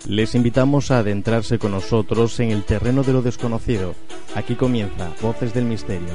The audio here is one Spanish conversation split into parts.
Les invitamos a adentrarse con nosotros en el terreno de lo desconocido. Aquí comienza Voces del Misterio.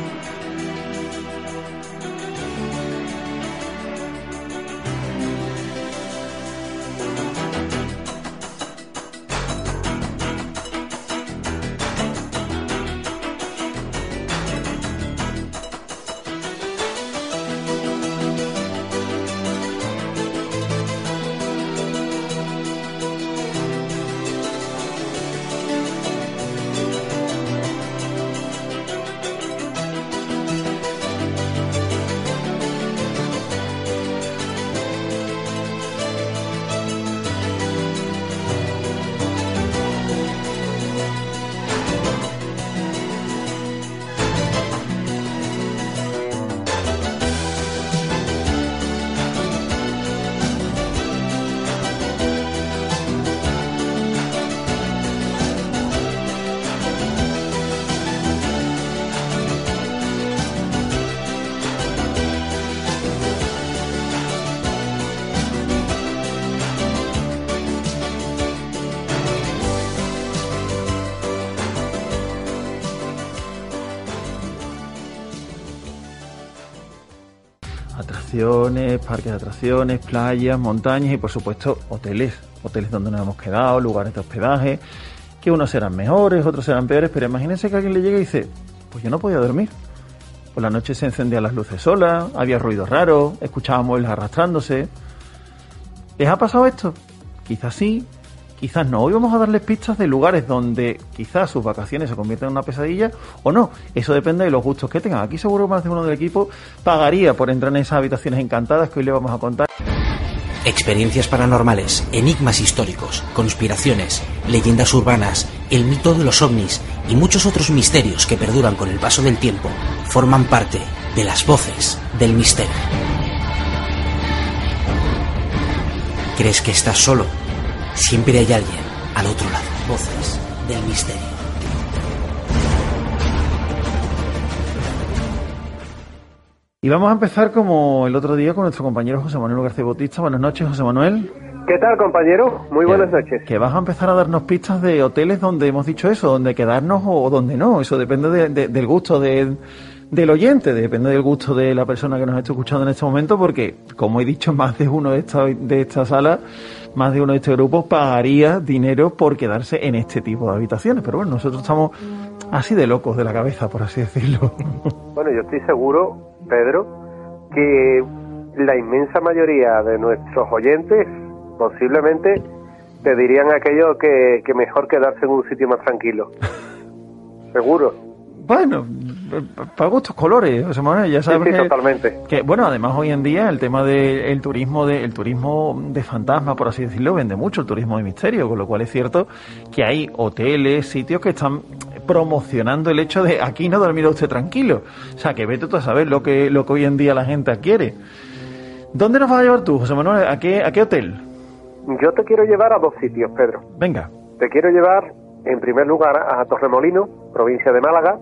Atracciones, parques de atracciones, playas, montañas y por supuesto hoteles donde nos hemos quedado, lugares de hospedaje, que unos serán mejores, otros serán peores, pero imagínense que alguien le llega y dice, pues yo no podía dormir. Por la noche se encendían las luces solas, había ruidos raros, escuchábamos muebles arrastrándose. ¿Les ha pasado esto? Quizás sí, quizás no. Hoy vamos a darles pistas de lugares donde quizás sus vacaciones se conviertan en una pesadilla o no. Eso depende de los gustos que tengan. Aquí seguro más de uno del equipo pagaría por entrar en esas habitaciones encantadas que hoy le vamos a contar. Experiencias paranormales, enigmas históricos, conspiraciones, leyendas urbanas, el mito de los ovnis y muchos otros misterios que perduran con el paso del tiempo forman parte de las Voces del Misterio. ¿Crees que estás solo? Siempre hay alguien al otro lado. Voces del Misterio. Y vamos a empezar como el otro día con nuestro compañero José Manuel García Bautista. Buenas noches, José Manuel. ¿Qué tal, compañero? Muy buenas noches. Que vas a empezar a darnos pistas de hoteles donde hemos dicho eso, donde quedarnos o donde no. Eso depende del gusto del oyente, depende del gusto de la persona que nos está escuchando en este momento, porque, como he dicho, más de uno de esta sala, más de uno de este grupo pagaría dinero por quedarse en este tipo de habitaciones. Pero bueno, nosotros estamos así de locos de la cabeza, por así decirlo. Bueno, yo estoy seguro, Pedro, que la inmensa mayoría de nuestros oyentes posiblemente te dirían aquello que mejor quedarse en un sitio más tranquilo. Seguro. Bueno, para gustos colores, José Manuel, ya sabes. Sí, totalmente. Que bueno, además hoy en día el tema del turismo de fantasma, por así decirlo, vende mucho, el turismo de misterio, con lo cual es cierto que hay hoteles, sitios que están promocionando el hecho de aquí no dormirá usted tranquilo. O sea, que vete tú a saber lo que hoy en día la gente adquiere. ¿Dónde nos vas a llevar tú, José Manuel? ¿A qué hotel? Yo te quiero llevar a dos sitios, Pedro. Venga. Te quiero llevar, en primer lugar, a Torremolinos, provincia de Málaga,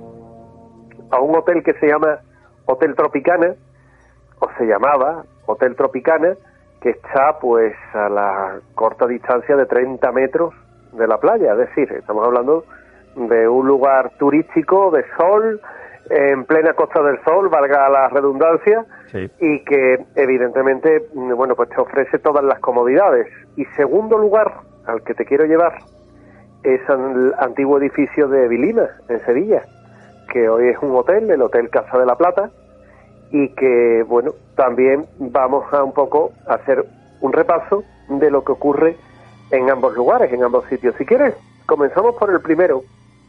a un hotel que se llama Hotel Tropicana, o se llamaba Hotel Tropicana, que está pues a la corta distancia de 30 metros de la playa. Es decir, estamos hablando de un lugar turístico de sol, en plena Costa del Sol, valga la redundancia, sí, y que evidentemente, bueno, pues te ofrece todas las comodidades. Y segundo lugar al que te quiero llevar es al antiguo edificio de Vilina, en Sevilla, que hoy es un hotel, el Hotel Casa de la Plata, y que, bueno, también vamos a un poco a hacer un repaso de lo que ocurre en ambos lugares, en ambos sitios. Si quieres, comenzamos por el primero,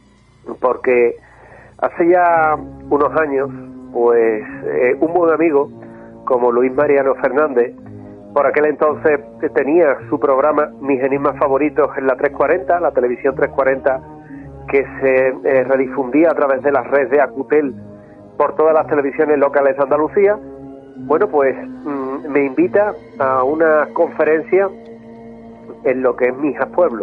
porque hace ya unos años, pues un buen amigo como Luis Mariano Fernández, por aquel entonces tenía su programa Mis Enigmas Favoritos en la 340, la televisión 340, que se redifundía a través de las redes de Acutel por todas las televisiones locales de Andalucía. Bueno, pues me invita a una conferencia en lo que es Mijas Pueblo.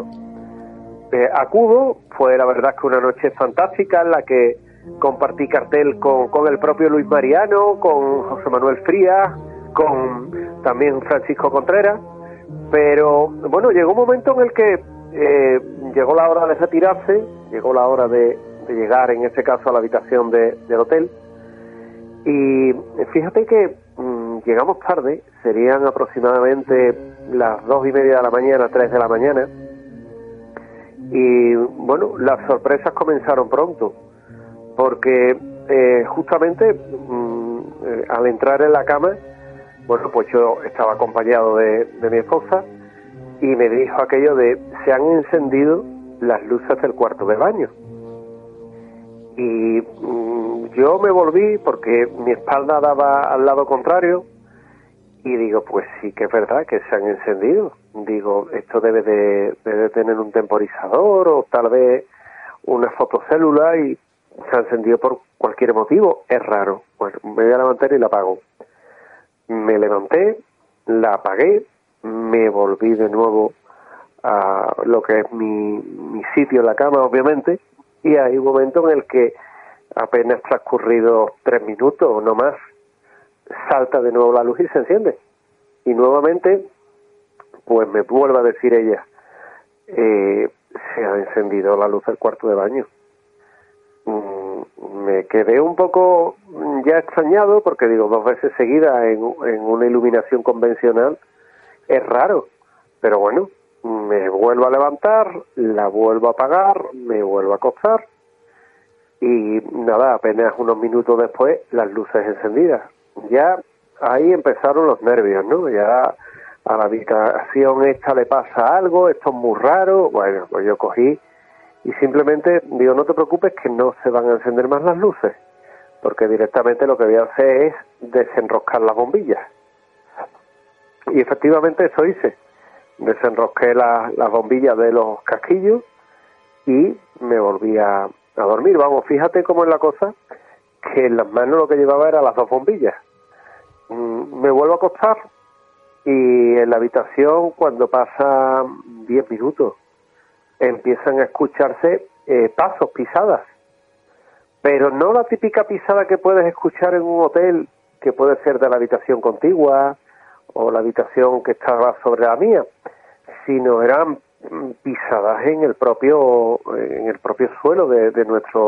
Acudo, fue la verdad que una noche fantástica en la que compartí cartel con el propio Luis Mariano, con José Manuel Frías, con también Francisco Contreras, Pero bueno, llegó un momento en el que llegó la hora de retirarse, llegó la hora de llegar, en este caso, a la habitación del hotel. Y fíjate que llegamos tarde, serían aproximadamente las 2:30 de la mañana, 3 de la mañana. Y bueno, las sorpresas comenzaron pronto, porque justamente al entrar en la cama, bueno, pues yo estaba acompañado de mi esposa y me dijo aquello de: se han encendido las luces del cuarto de baño. Y yo me volví porque mi espalda daba al lado contrario y digo, pues sí que es verdad que se han encendido. Digo, esto debe de tener un temporizador o tal vez una fotocélula y se ha encendido por cualquier motivo. Es raro. Bueno, me voy a levantar y la apago. Me levanté, la apagué, me volví de nuevo a lo que es mi sitio en la cama, obviamente, y hay un momento en el que apenas transcurrido 3 minutos o no más, salta de nuevo la luz y se enciende. Y nuevamente, pues me vuelve a decir ella, se ha encendido la luz del cuarto de baño. Me quedé un poco ya extrañado porque digo, 2 veces seguidas en una iluminación convencional es raro, pero bueno, me vuelvo a levantar, la vuelvo a apagar, me vuelvo a acostar y nada, apenas unos minutos después las luces encendidas. Ya ahí empezaron los nervios, ¿no? Ya a la habitación esta le pasa algo, esto es muy raro. Bueno, pues yo cogí y simplemente digo, no te preocupes que no se van a encender más las luces, porque directamente lo que voy a hacer es desenroscar las bombillas. Y efectivamente eso hice. Desenrosqué las bombillas de los casquillos y me volví a dormir. Vamos, fíjate cómo es la cosa, que en las manos lo que llevaba eran las 2 bombillas. Me vuelvo a acostar y en la habitación, cuando pasan 10 minutos, empiezan a escucharse pasos, pisadas. Pero no la típica pisada que puedes escuchar en un hotel, que puede ser de la habitación contigua o la habitación que estaba sobre la mía, sino eran pisadas en el propio suelo de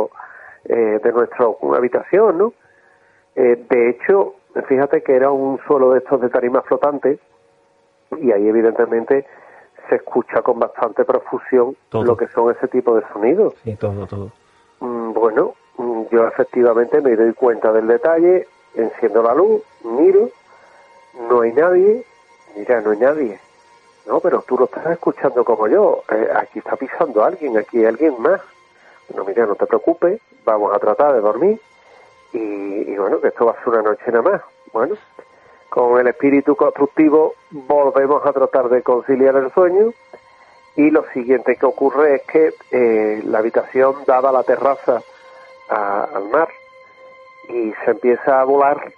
nuestra habitación, ¿no? De hecho, fíjate que era un suelo de estos de tarima flotante y ahí evidentemente se escucha con bastante profusión todo lo que son ese tipo de sonidos. Sí, todo. Bueno, yo efectivamente me doy cuenta del detalle, enciendo la luz, miro, no hay nadie. Mira, no hay nadie. No, pero tú lo estás escuchando como yo. Aquí está pisando alguien, aquí hay alguien más. Bueno, mira, no te preocupes, vamos a tratar de dormir y bueno, que esto va a ser una noche nada más. Bueno, con el espíritu constructivo volvemos a tratar de conciliar el sueño y lo siguiente que ocurre es que la habitación daba a la terraza al mar y se empieza a volar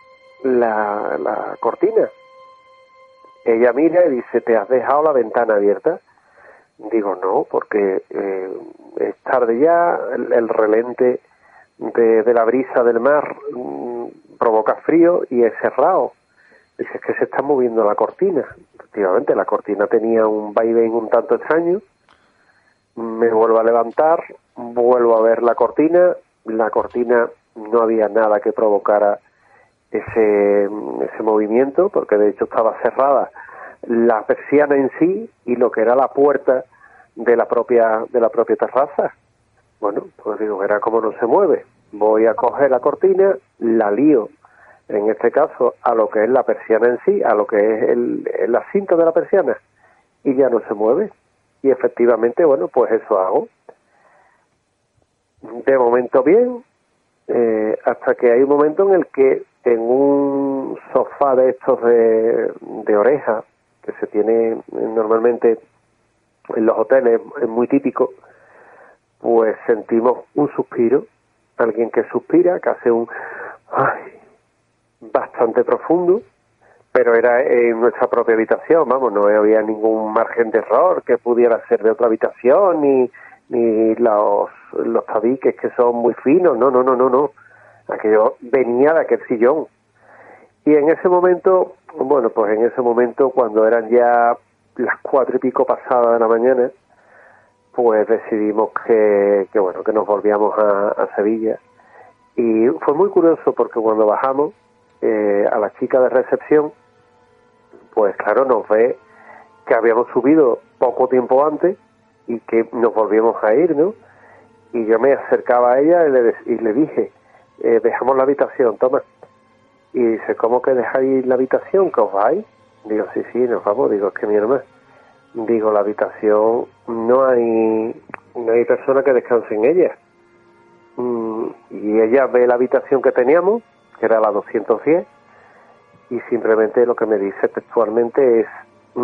la cortina. Ella mira y dice, ¿te has dejado la ventana abierta? Digo, no, porque es tarde ya, el relente de la brisa del mar provoca frío y es cerrado. Dice, es que se está moviendo la cortina. Efectivamente, la cortina tenía un vaivén un tanto extraño. Me vuelvo a levantar, vuelvo a ver la cortina no había nada que provocara ese movimiento, porque de hecho estaba cerrada la persiana en sí y lo que era la puerta de la propia terraza. Bueno, pues digo, verá cómo no se mueve. Voy a coger la cortina, la lío, en este caso, a lo que es la persiana en sí, a lo que es la cinta de la persiana, y ya no se mueve. Y efectivamente, bueno, pues eso hago. De momento bien, hasta que hay un momento en el que en un sofá de estos de oreja, que se tiene normalmente en los hoteles, es muy típico, pues sentimos un suspiro, alguien que suspira, que hace un bastante profundo, pero era en nuestra propia habitación, vamos, no había ningún margen de error que pudiera ser de otra habitación, ni los tabiques que son muy finos, no. Aquello venía de aquel sillón. Y en ese momento, bueno, pues en ese momento, cuando eran ya las 4:00 pasadas de la mañana, pues decidimos que nos volvíamos a Sevilla. Y fue muy curioso porque cuando bajamos, a la chica de recepción, pues claro, nos ve que habíamos subido poco tiempo antes y que nos volvíamos a ir, ¿no? Y yo me acercaba a ella y le dije, dejamos la habitación, toma. Y dice, ¿cómo que dejáis la habitación? ¿Que os vais? Digo, sí, nos vamos. Digo, es que mi hermana. Digo, la habitación no hay persona que descanse en ella. Y ella ve la habitación que teníamos, que era la 210, y simplemente lo que me dice textualmente es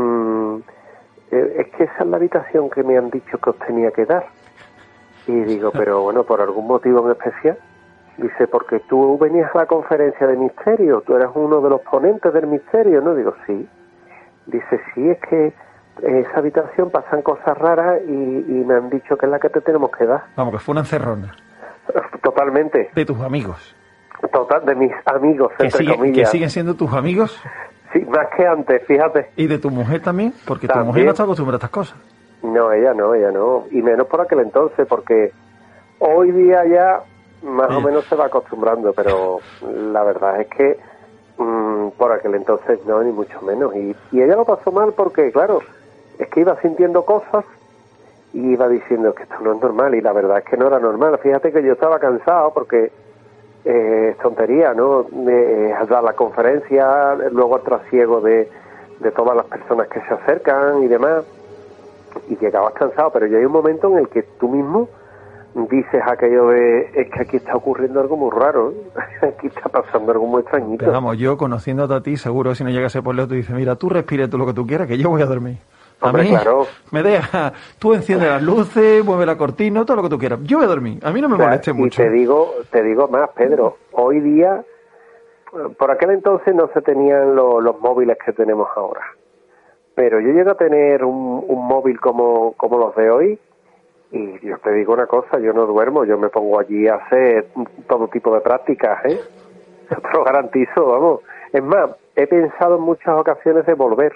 que esa es la habitación que me han dicho que os tenía que dar. Y digo, pero bueno, por algún motivo en especial. Dice, porque tú venías a la conferencia de misterio, tú eras uno de los ponentes del misterio, ¿no? Digo, sí. Dice, sí, es que en esa habitación pasan cosas raras y me han dicho que es la que te tenemos que dar. Vamos, que fue una encerrona. Totalmente. De tus amigos. Total, de mis amigos, entre comillas. ¿Que siguen siendo tus amigos? Sí, más que antes, fíjate. ¿Y de tu mujer también? Porque ¿También? Tu mujer no está acostumbrada a estas cosas. No, ella no. Y menos por aquel entonces, porque hoy día ya más o menos se va acostumbrando, pero la verdad es que por aquel entonces no, ni mucho menos. Y ella lo pasó mal porque, claro, es que iba sintiendo cosas y iba diciendo que esto no es normal, y la verdad es que no era normal. Fíjate que yo estaba cansado porque es tontería, ¿no? Dar la conferencia, luego el trasiego de todas las personas que se acercan y demás, y llegabas cansado, pero ya hay un momento en el que tú mismo dices aquello de, es que aquí está ocurriendo algo muy raro, ¿eh? Aquí está pasando algo muy extrañito. Pero vamos, yo conociéndote a ti, seguro que si no llegase por lejos, tú dices, mira, tú respire todo lo que tú quieras, que yo voy a dormir. Hombre, a mí, claro. Me deja, tú enciende las luces, mueve la cortina, todo lo que tú quieras. Yo voy a dormir, a mí no me moleste mucho. Y te digo más, Pedro, hoy día, por aquel entonces no se tenían los móviles que tenemos ahora. Pero yo llego a tener un móvil como los de hoy, y yo te digo una cosa, yo no duermo, yo me pongo allí a hacer todo tipo de prácticas, ¿eh? Te lo garantizo, vamos. Es más, he pensado en muchas ocasiones de volver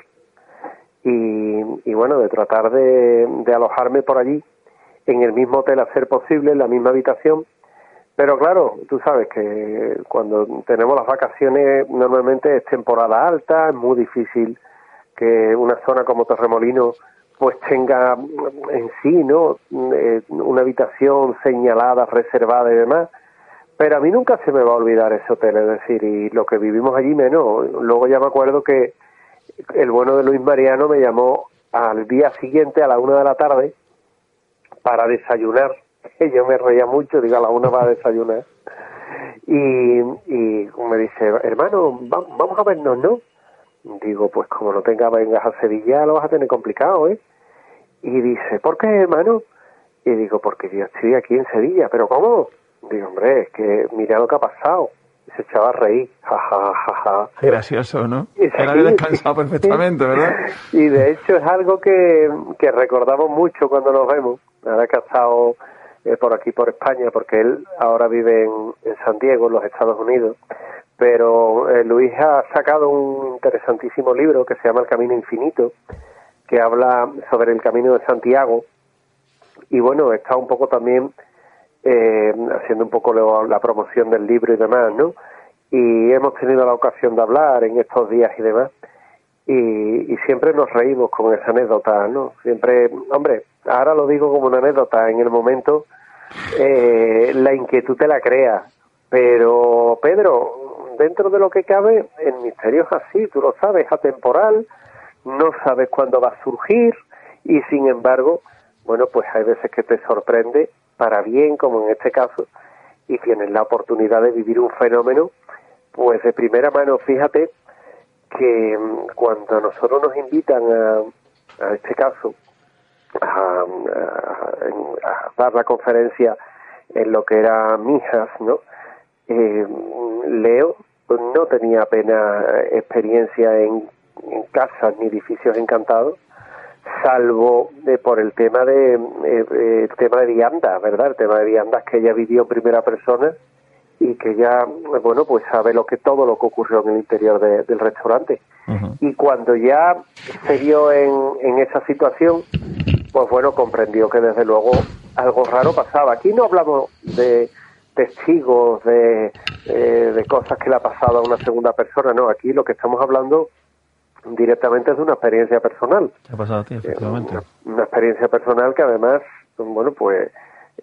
y bueno, de tratar de alojarme por allí, en el mismo hotel a ser posible, en la misma habitación. Pero claro, tú sabes que cuando tenemos las vacaciones normalmente es temporada alta, es muy difícil que una zona como Torremolinos pues tenga en sí, ¿no?, una habitación señalada, reservada y demás. Pero a mí nunca se me va a olvidar ese hotel, es decir, y lo que vivimos allí menos. Luego ya me acuerdo que el bueno de Luis Mariano me llamó al día siguiente a la 1 de la tarde para desayunar. Yo me reía mucho, digo, a la 1 va a desayunar. Y me dice, hermano, vamos a vernos, ¿no? Digo, pues como no vengas a Sevilla, lo vas a tener complicado, ¿eh? Y dice, ¿por qué, hermano? Y digo, porque yo estoy aquí en Sevilla. ¿Pero cómo? Digo, hombre, es que mira lo que ha pasado. Y se echaba a reír. Ja. Gracioso, ¿no? Sí, Era de descansado perfectamente, ¿verdad? Y de hecho es algo que recordamos mucho cuando nos vemos. Ahora que ha estado por aquí, por España, porque él ahora vive en San Diego, en los Estados Unidos. Pero Luis ha sacado un interesantísimo libro que se llama El Camino Infinito, que habla sobre el Camino de Santiago. Y bueno, está un poco también haciendo un poco la promoción del libro y demás, ¿no? Y hemos tenido la ocasión de hablar en estos días y demás. Y siempre nos reímos con esa anécdota, ¿no? Siempre, hombre, ahora lo digo como una anécdota, en el momento la inquietud te la crea. Pero, Pedro, dentro de lo que cabe, el misterio es así, tú lo sabes, atemporal, no sabes cuándo va a surgir, y sin embargo, bueno, pues hay veces que te sorprende para bien, como en este caso, y tienes la oportunidad de vivir un fenómeno, pues de primera mano. Fíjate que cuando nosotros nos invitan a este caso, a dar la conferencia en lo que era Mijas, ¿no? Leo no tenía apenas experiencia en casas ni edificios encantados, salvo por el tema de viandas, ¿verdad? El tema de viandas que ella vivió en primera persona y que ya, bueno, pues sabe todo lo que ocurrió en el interior del restaurante. Y cuando ya se vio en esa situación, pues bueno, comprendió que desde luego algo raro pasaba. Aquí no hablamos de testigos, de cosas que le ha pasado a una segunda persona, no, aquí lo que estamos hablando directamente es de una experiencia personal. ¿Qué ha pasado a ti, efectivamente? Una experiencia personal que además, bueno, pues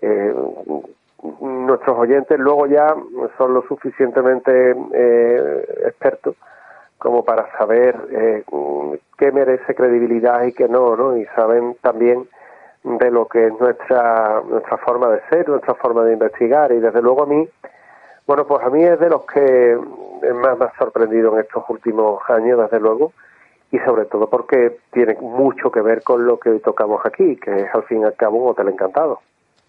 nuestros oyentes luego ya son lo suficientemente expertos como para saber qué merece credibilidad y qué no, ¿no? Y saben también de lo que es nuestra forma de ser, nuestra forma de investigar, y desde luego a mí, bueno, pues a mí es de los que más me ha sorprendido en estos últimos años, desde luego, y sobre todo porque tiene mucho que ver con lo que hoy tocamos aquí, que es al fin y al cabo un hotel encantado.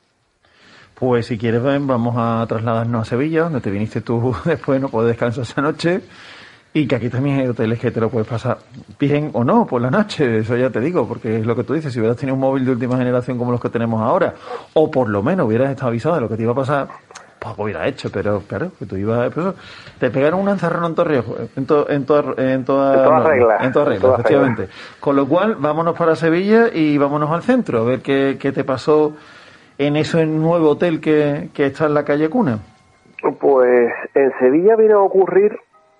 Pues si quieres, Ben, vamos a trasladarnos a Sevilla, donde te viniste tú después, no puedes descansar esa noche, y que aquí también hay hoteles que te lo puedes pasar bien o no por la noche, eso ya te digo, porque es lo que tú dices, si hubieras tenido un móvil de última generación como los que tenemos ahora, o por lo menos hubieras estado avisado de lo que te iba a pasar, pues lo hubiera hecho, pero claro, que tú ibas, pues, te pegaron un encerrón en todas reglas, efectivamente. Con lo cual, vámonos para Sevilla y vámonos al centro, a ver qué te pasó en ese nuevo hotel que está en la calle Cuna. Pues en Sevilla vino a ocurrir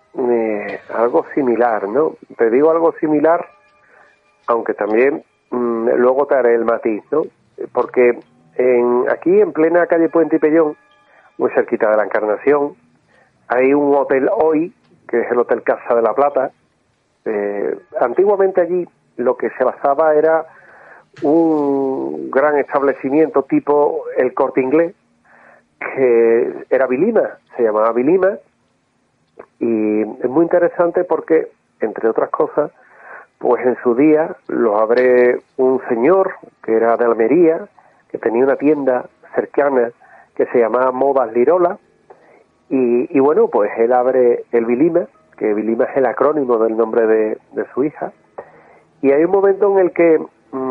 algo similar, ¿no? Te digo algo similar, aunque también luego te haré el matiz, ¿no? Porque aquí en plena calle Puente y Pellón, muy cerquita de la Encarnación, hay un hotel hoy, que es el Hotel Casa de la Plata. Antiguamente allí lo que se basaba era un gran establecimiento tipo el Corte Inglés, que era Vilima, se llamaba Vilima, y es muy interesante porque, entre otras cosas, pues en su día lo abre un señor que era de Almería, que tenía una tienda cercana que se llamaba Modas Lirola, y bueno, pues él abre el Vilima, que Vilima es el acrónimo del nombre de su hija, y hay un momento en el que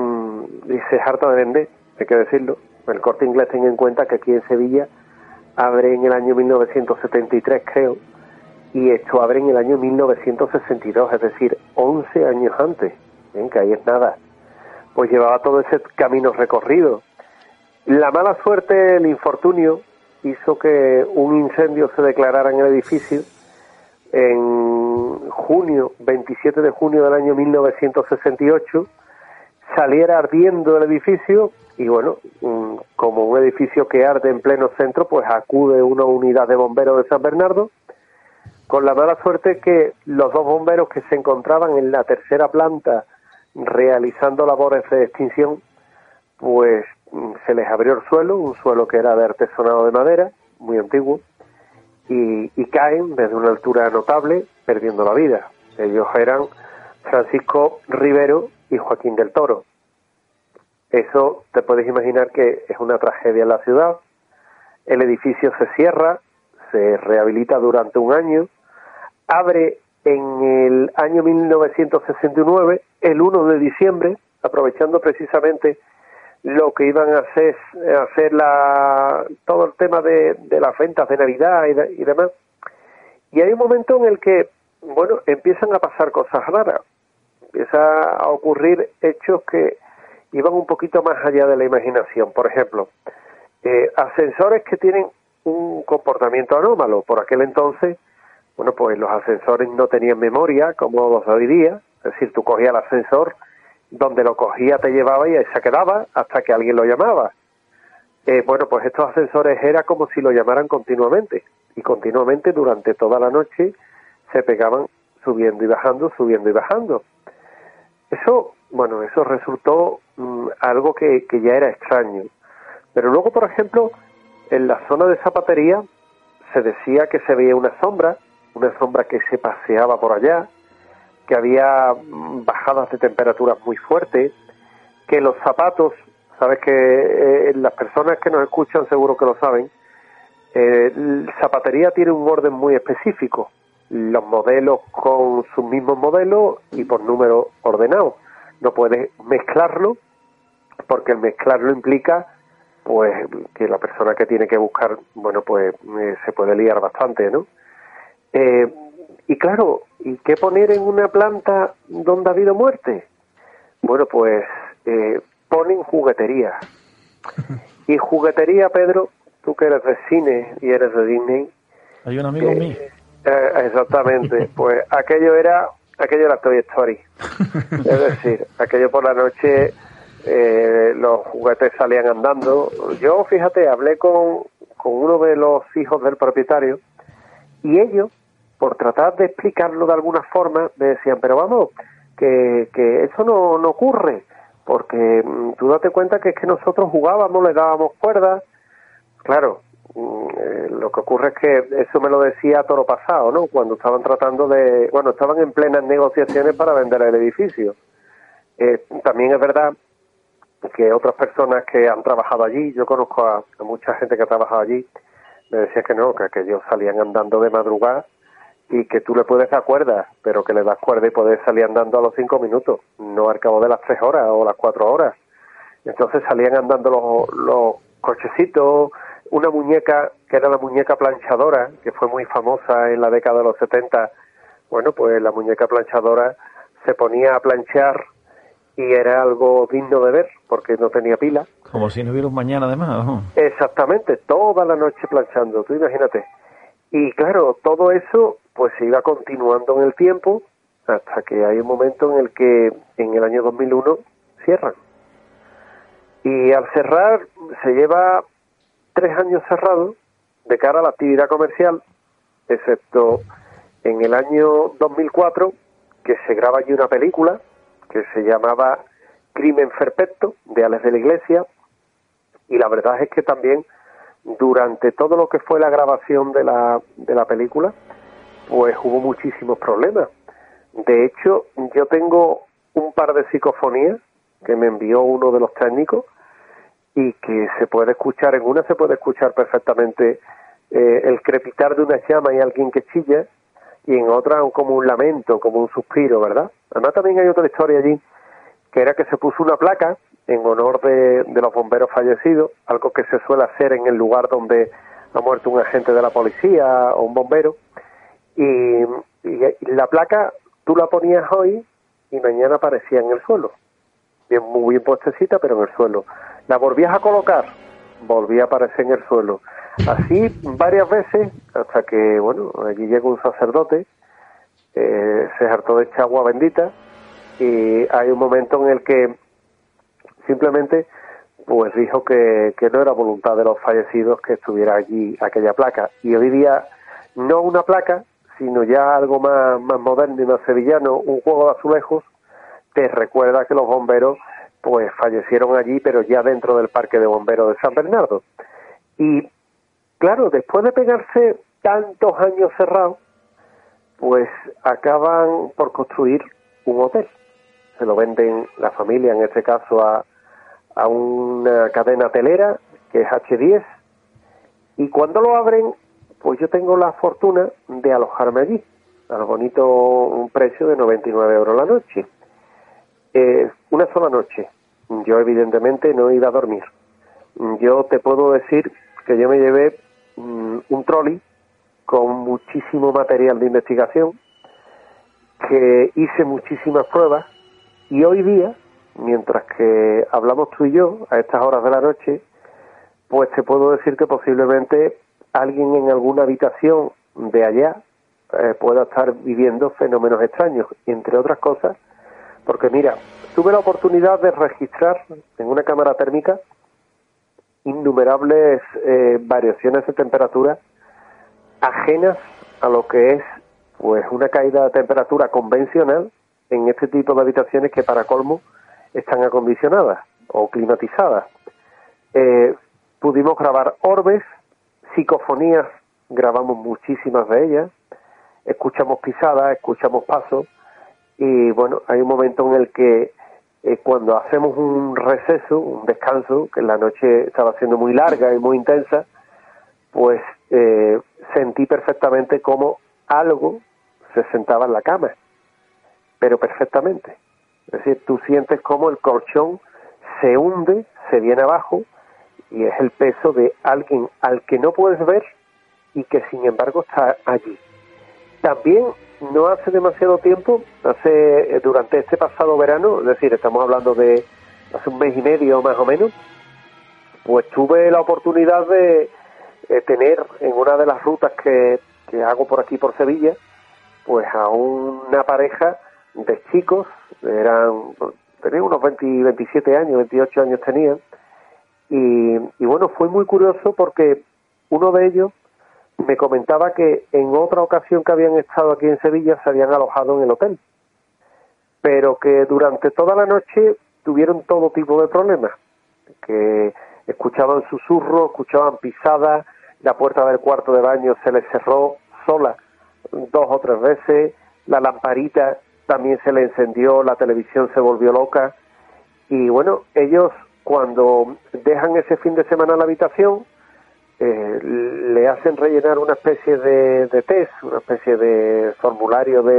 se harta de vender, hay que decirlo. El Corte Inglés, ten en cuenta que aquí en Sevilla abre en el año 1973, creo, y esto abre en el año 1962, es decir, 11 años antes, que ahí es nada. Pues llevaba todo ese camino recorrido. La mala suerte, el infortunio, hizo que un incendio se declarara en el edificio en junio, 27 de junio del año 1968, saliera ardiendo el edificio, y bueno, como un edificio que arde en pleno centro, pues acude una unidad de bomberos de San Bernardo, con la mala suerte que los dos bomberos que se encontraban en la tercera planta realizando labores de extinción, pues se les abrió el suelo, un suelo que era de artesonado de madera, muy antiguo, y caen desde una altura notable, perdiendo la vida. Ellos eran Francisco Rivero y Joaquín del Toro. Eso te puedes imaginar que es una tragedia en la ciudad. El edificio se cierra, se rehabilita durante un año, abre en el año 1969, el 1 de diciembre, aprovechando precisamente lo que iban a hacer todo el tema de las ventas de Navidad y demás. Y hay un momento en el que, bueno, empiezan a pasar cosas raras, empieza a ocurrir hechos que iban un poquito más allá de la imaginación. Por ejemplo, ascensores que tienen un comportamiento anómalo. Por aquel entonces, bueno, pues los ascensores no tenían memoria como los de hoy día, es decir, tú cogías el ascensor, donde lo cogía te llevaba y ahí se quedaba hasta que alguien lo llamaba. Bueno, pues estos ascensores era como si lo llamaran continuamente, y continuamente durante toda la noche se pegaban subiendo y bajando, subiendo y bajando. Eso, bueno, eso resultó algo que ya era extraño. Pero luego, por ejemplo, en la zona de zapatería se decía que se veía una sombra que se paseaba por allá, que había bajadas de temperaturas muy fuertes, que los zapatos, sabes que las personas que nos escuchan seguro que lo saben, zapatería tiene un orden muy específico, los modelos con sus mismos modelos y por número ordenado. No puedes mezclarlo, porque el mezclarlo implica pues que la persona que tiene que buscar, bueno, pues se puede liar bastante, ¿no? Y claro, ¿y qué poner en una planta donde ha habido muerte? Bueno, pues ponen juguetería. Y juguetería, Pedro, tú que eres de cine y eres de Disney. Hay un amigo mío. Exactamente, pues aquello era Toy Story. Es decir, aquello por la noche, los juguetes salían andando. Yo, fíjate, hablé con uno de los hijos del propietario y ellos, por tratar de explicarlo de alguna forma, me decían, pero vamos, que eso no ocurre, porque tú date cuenta que es que nosotros jugábamos, le dábamos cuerdas. Claro, lo que ocurre es que eso me lo decía toro pasado, ¿no? Cuando estaban estaban en plenas negociaciones para vender el edificio. También es verdad que otras personas que han trabajado allí, yo conozco a mucha gente que ha trabajado allí, me decía que no, que ellos salían andando de madrugada y que tú le puedes dar cuerdas, pero que le das cuerda y puedes salir andando a los 5 minutos, no al cabo de las 3 horas o las 4 horas. Entonces salían andando los cochecitos, una muñeca que era la muñeca planchadora, que fue muy famosa en la década de los 70. Bueno, pues la muñeca planchadora se ponía a planchar y era algo digno de ver, porque no tenía pila. Como si no hubiera un mañana además, ¿no? Exactamente, toda la noche planchando, tú imagínate. Y claro, todo eso pues se iba continuando en el tiempo hasta que hay un momento en el que en el año 2001 cierran. Y al cerrar se lleva 3 años cerrado de cara a la actividad comercial, excepto en el año 2004, que se graba allí una película que se llamaba Crimen Perfecto, de Alex de la Iglesia, y la verdad es que también durante todo lo que fue la grabación de la película, pues hubo muchísimos problemas. De hecho, yo tengo un par de psicofonías que me envió uno de los técnicos y que se puede escuchar, en una se puede escuchar perfectamente el crepitar de una llama y alguien que chilla, y en otra como un lamento, como un suspiro, ¿verdad? Además también hay otra historia allí, que era que se puso una placa en honor de los bomberos fallecidos, algo que se suele hacer en el lugar donde ha muerto un agente de la policía o un bombero, y la placa tú la ponías hoy y mañana aparecía en el suelo, muy bien puestecita, pero en el suelo. La volvías a colocar, volvía a aparecer en el suelo. Así varias veces, hasta que, bueno, allí llegó un sacerdote, se hartó de echar agua bendita, y hay un momento en el que simplemente pues dijo que no era voluntad de los fallecidos que estuviera allí aquella placa. Y hoy día no una placa, sino ya algo más moderno y más sevillano, un juego de azulejos, te recuerda que los bomberos pues fallecieron allí, pero ya dentro del parque de bomberos de San Bernardo. Y claro, después de pegarse tantos años cerrados, pues acaban por construir un hotel. Se lo venden la familia, en este caso a una cadena hotelera que es H10, y cuando lo abren, pues yo tengo la fortuna de alojarme allí, a lo bonito, un precio de 99 euros la noche. Una sola noche. Yo evidentemente no iba a dormir. Yo te puedo decir que yo me llevé un trolley con muchísimo material de investigación, que hice muchísimas pruebas, y hoy día, mientras que hablamos tú y yo a estas horas de la noche, pues te puedo decir que posiblemente alguien en alguna habitación de allá pueda estar viviendo fenómenos extraños, entre otras cosas, porque mira, tuve la oportunidad de registrar en una cámara térmica innumerables variaciones de temperatura ajenas a lo que es pues una caída de temperatura convencional en este tipo de habitaciones que para colmo están acondicionadas o climatizadas. Pudimos grabar orbes, psicofonías, grabamos muchísimas de ellas, escuchamos pisadas, escuchamos pasos, y bueno, hay un momento en el que cuando hacemos un receso, un descanso, que la noche estaba siendo muy larga y muy intensa, pues sentí perfectamente cómo algo se sentaba en la cama, pero perfectamente. Es decir, tú sientes cómo el colchón se hunde, se viene abajo, y es el peso de alguien al que no puedes ver y que sin embargo está allí. También no hace demasiado tiempo, durante este pasado verano, es decir, estamos hablando de hace un mes y medio más o menos, pues tuve la oportunidad de tener en una de las rutas que hago por aquí por Sevilla, pues a una pareja de chicos, tenían unos 27 años, 28 años tenían, y bueno, fue muy curioso porque uno de ellos me comentaba que en otra ocasión que habían estado aquí en Sevilla se habían alojado en el hotel, pero que durante toda la noche tuvieron todo tipo de problemas, que escuchaban susurros, escuchaban pisadas, la puerta del cuarto de baño se les cerró sola 2 o 3 veces, la lamparita también se le encendió, la televisión se volvió loca, y bueno, ellos cuando dejan ese fin de semana en la habitación, le hacen rellenar una especie de test, una especie de formulario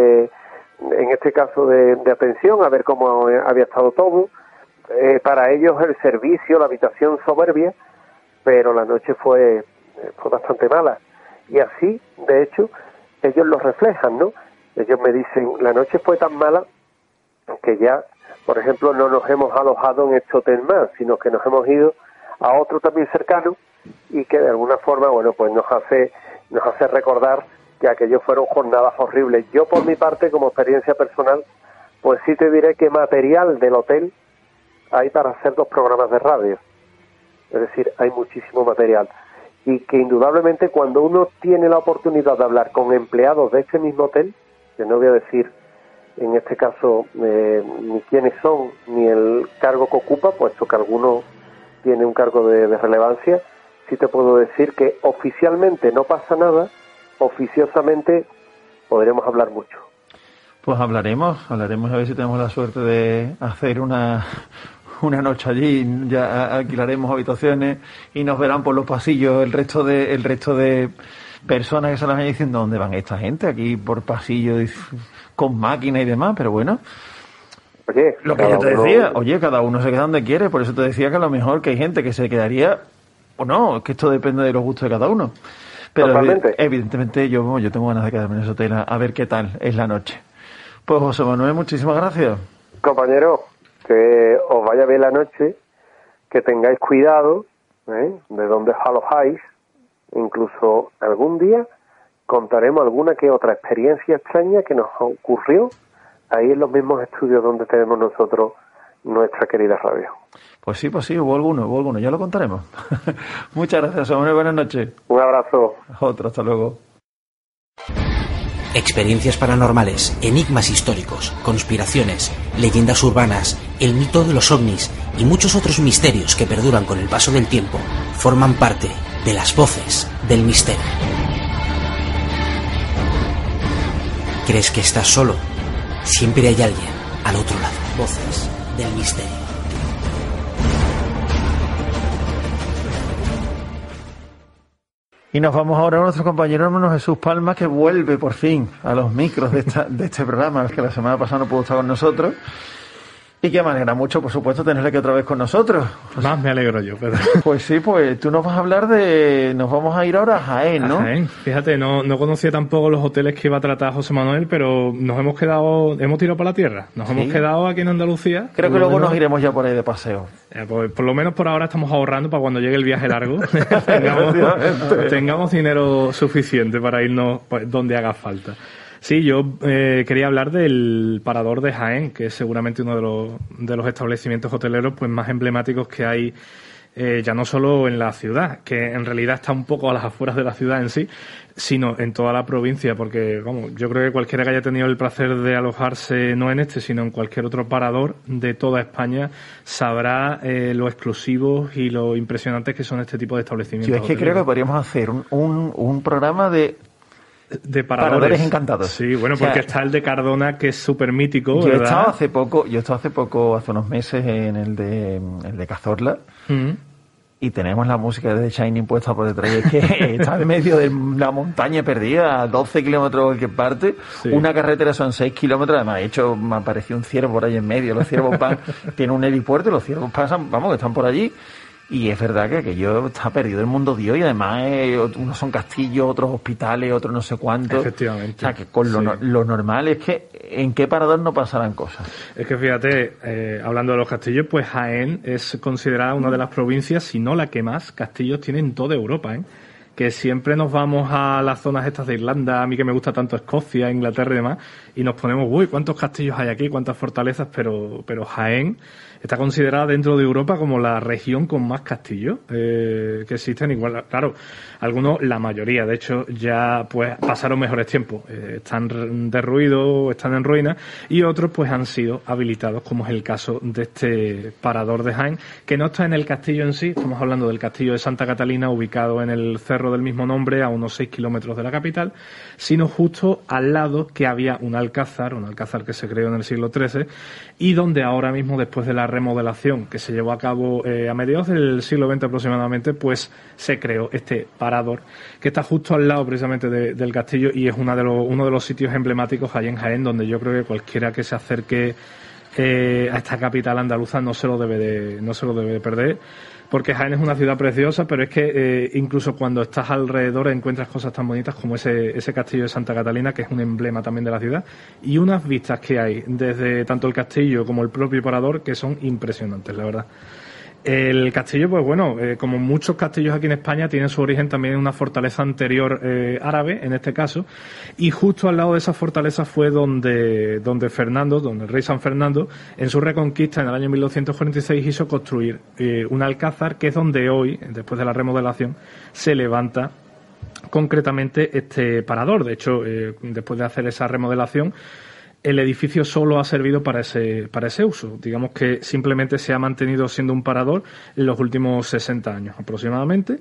en este caso de atención, a ver cómo había estado todo. Para ellos el servicio, la habitación soberbia, pero la noche fue bastante mala. Y así, de hecho, ellos lo reflejan, ¿no? Ellos me dicen, la noche fue tan mala que ya, por ejemplo, no nos hemos alojado en este hotel más, sino que nos hemos ido a otro también cercano, y que de alguna forma, bueno, pues nos hace recordar que aquellos fueron jornadas horribles. Yo, por mi parte, como experiencia personal, pues sí te diré que material del hotel hay para hacer 2 programas de radio. Es decir, hay muchísimo material. Y que indudablemente cuando uno tiene la oportunidad de hablar con empleados de este mismo hotel, que no voy a decir en este caso ni quiénes son, ni el cargo que ocupa, puesto que alguno tiene un cargo de relevancia, sí te puedo decir que oficialmente no pasa nada, oficiosamente podremos hablar mucho. Pues hablaremos a ver si tenemos la suerte de hacer una noche allí, ya alquilaremos habitaciones y nos verán por los pasillos el resto de personas que se las van diciendo dónde van esta gente, aquí por pasillos con máquina y demás, pero bueno. Oye, lo que yo te decía, cada uno se queda donde quiere, por eso te decía que a lo mejor que hay gente que se quedaría o no, es que esto depende de los gustos de cada uno. Pero evidentemente yo tengo ganas de quedarme en ese hotel a ver qué tal es la noche. Pues José Manuel, muchísimas gracias. Compañero, que os vaya bien la noche, que tengáis cuidado de dónde os alojáis, incluso algún día contaremos alguna que otra experiencia extraña que nos ocurrió ahí en los mismos estudios donde tenemos nosotros nuestra querida radio. Pues sí, hubo alguno, ya lo contaremos. Muchas gracias, Samuel, buenas noches. Un abrazo. Otro, hasta luego. Experiencias paranormales, enigmas históricos, conspiraciones, leyendas urbanas, el mito de los ovnis y muchos otros misterios que perduran con el paso del tiempo forman parte de las voces del misterio. ¿Crees que estás solo? Siempre hay alguien al otro lado. Voces del misterio. Y nos vamos ahora a nuestro compañero hermano Jesús Palma, que vuelve por fin a los micros de este programa, que la semana pasada no pudo estar con nosotros. Y que me alegra mucho, por supuesto, tenerle aquí otra vez con nosotros. Más me alegro yo, Pedro. Pues sí, pues tú nos vas a hablar nos vamos a ir ahora a Jaén, ¿no? A Jaén. Fíjate, no conocía tampoco los hoteles que iba a tratar José Manuel, pero hemos tirado para la tierra. Hemos quedado aquí en Andalucía. Creo que luego nos iremos ya por ahí de paseo. Pues por lo menos por ahora estamos ahorrando para cuando llegue el viaje largo. tengamos dinero suficiente para irnos donde haga falta. Sí, yo quería hablar del Parador de Jaén, que es seguramente uno de los establecimientos hoteleros pues más emblemáticos que hay, ya no solo en la ciudad, que en realidad está un poco a las afueras de la ciudad en sí, sino en toda la provincia, porque yo creo que cualquiera que haya tenido el placer de alojarse, no en este, sino en cualquier otro parador de toda España, sabrá lo exclusivos y lo impresionantes que son este tipo de establecimientos. Yo es que creo que podríamos hacer un programa de paradores encantados. Sí, bueno, porque está el de Cardona, que es súper mítico. Yo he estado hace poco, hace unos meses, en el de Cazorla, y tenemos la música de The Shining puesta por detrás. Y es que está en medio de la montaña perdida, a 12 kilómetros de cualquier parte. Sí. Una carretera son 6 kilómetros. Además, me apareció un ciervo por ahí en medio. Los ciervos tiene un helipuerto y los ciervos pasan, que están por allí. Y es verdad que aquello está perdido el mundo Dios, y además unos son castillos, otros hospitales, otros no sé cuántos. Efectivamente. O sea, que con lo normal es que en qué parador no pasarán cosas. Es que fíjate, hablando de los castillos, pues Jaén es considerada una de las provincias, si no la que más castillos tiene en toda Europa, ¿eh? Que siempre nos vamos a las zonas estas de Irlanda, a mí que me gusta tanto Escocia, Inglaterra y demás, y nos ponemos, uy, ¿cuántos castillos hay aquí? ¿Cuántas fortalezas? Pero Jaén está considerada dentro de Europa como la región con más castillos que existen. Igual, claro, algunos, la mayoría, de hecho, ya pues pasaron mejores tiempos. Están derruidos, están en ruinas, y otros pues han sido habilitados, como es el caso de este parador de Jaén, que no está en el castillo en sí. Estamos hablando del castillo de Santa Catalina, ubicado en el cerro del mismo nombre, a unos 6 kilómetros de la capital, sino justo al lado que había un alcázar que se creó en el siglo XIII, y donde ahora mismo, después de la remodelación que se llevó a cabo a mediados del siglo XX aproximadamente, pues se creó este parador que está justo al lado precisamente del castillo, y es uno de los sitios emblemáticos allí en Jaén, donde yo creo que cualquiera que se acerque a esta capital andaluza no se lo debe de perder, porque Jaén es una ciudad preciosa, pero es que incluso cuando estás alrededor encuentras cosas tan bonitas como ese castillo de Santa Catalina, que es un emblema también de la ciudad, y unas vistas que hay desde tanto el castillo como el propio parador que son impresionantes, la verdad. El castillo, pues bueno, como muchos castillos aquí en España, tiene su origen también en una fortaleza anterior árabe, en este caso, y justo al lado de esa fortaleza fue donde el rey San Fernando, en su reconquista en el año 1246, hizo construir un alcázar, que es donde hoy, después de la remodelación, se levanta concretamente este parador. De hecho, después de hacer esa remodelación, el edificio solo ha servido para ese uso. Digamos que simplemente se ha mantenido siendo un parador en los últimos 60 años aproximadamente,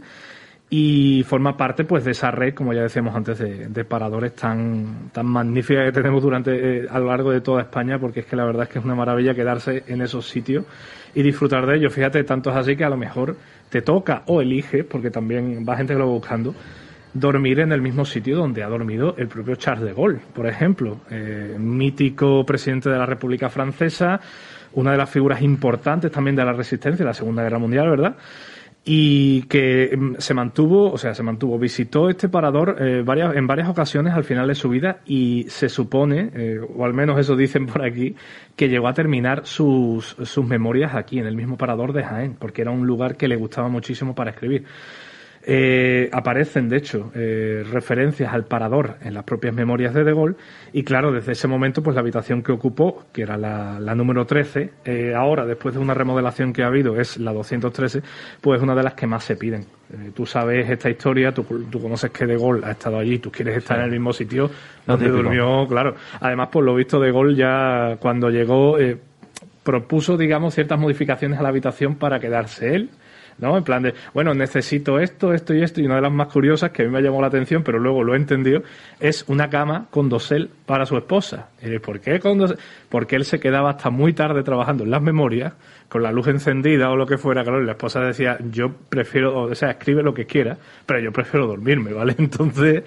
y forma parte pues de esa red, como ya decíamos antes, de paradores tan magnífica que tenemos a lo largo de toda España, porque es que la verdad es que es una maravilla quedarse en esos sitios y disfrutar de ellos. Fíjate, tanto es así que a lo mejor te toca o eliges, porque también va gente que lo va buscando, dormir en el mismo sitio donde ha dormido el propio Charles de Gaulle, por ejemplo, mítico presidente de la República Francesa, una de las figuras importantes también de la resistencia de la Segunda Guerra Mundial, ¿verdad? Y que visitó este parador en varias ocasiones al final de su vida, y se supone, o al menos eso dicen por aquí, que llegó a terminar sus memorias aquí, en el mismo parador de Jaén, porque era un lugar que le gustaba muchísimo para escribir. Aparecen, de hecho, referencias al parador en las propias memorias de Gaulle, y claro, desde ese momento, pues la habitación que ocupó, que era la número 13, ahora, después de una remodelación que ha habido, es la 213, pues es una de las que más se piden. Tú sabes esta historia, tú conoces que de Gaulle ha estado allí, tú quieres estar en el mismo sitio donde durmió, claro. Además, por lo visto, de Gaulle ya cuando llegó propuso, digamos, ciertas modificaciones a la habitación para quedarse él, ¿no? En plan de, bueno, necesito esto y esto, y una de las más curiosas que a mí me llamó la atención, pero luego lo he entendido, es una cama con dosel para su esposa. ¿Por qué con dosel? Porque él se quedaba hasta muy tarde trabajando en las memorias, con la luz encendida o lo que fuera, claro, y la esposa decía, yo prefiero, o sea, escribe lo que quiera, pero yo prefiero dormirme, ¿vale? Entonces,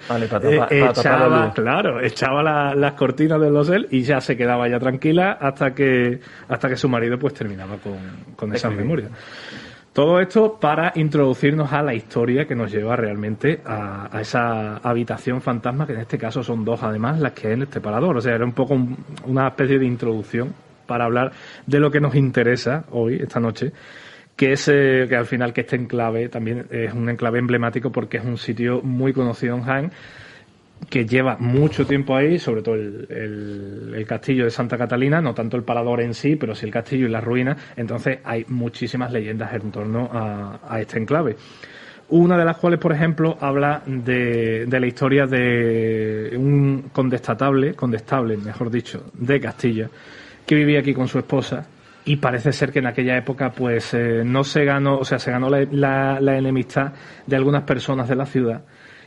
echaba las cortinas del dosel y ya se quedaba ya tranquila hasta que su marido pues terminaba con esas memorias. Todo esto para introducirnos a la historia que nos lleva realmente a esa habitación fantasma, que en este caso son dos además las que hay en este parador. O sea, era un poco una especie de introducción para hablar de lo que nos interesa hoy, esta noche, que es que al final que este enclave también es un enclave emblemático, porque es un sitio muy conocido en Jaén, que lleva mucho tiempo ahí, sobre todo el castillo de Santa Catalina, no tanto el parador en sí, pero sí el castillo y las ruinas. Entonces hay muchísimas leyendas en torno a este enclave. Una de las cuales, por ejemplo, habla de la historia de un condestable, mejor dicho, de Castilla, que vivía aquí con su esposa, y parece ser que en aquella época pues no se ganó, o sea, se ganó la enemistad de algunas personas de la ciudad,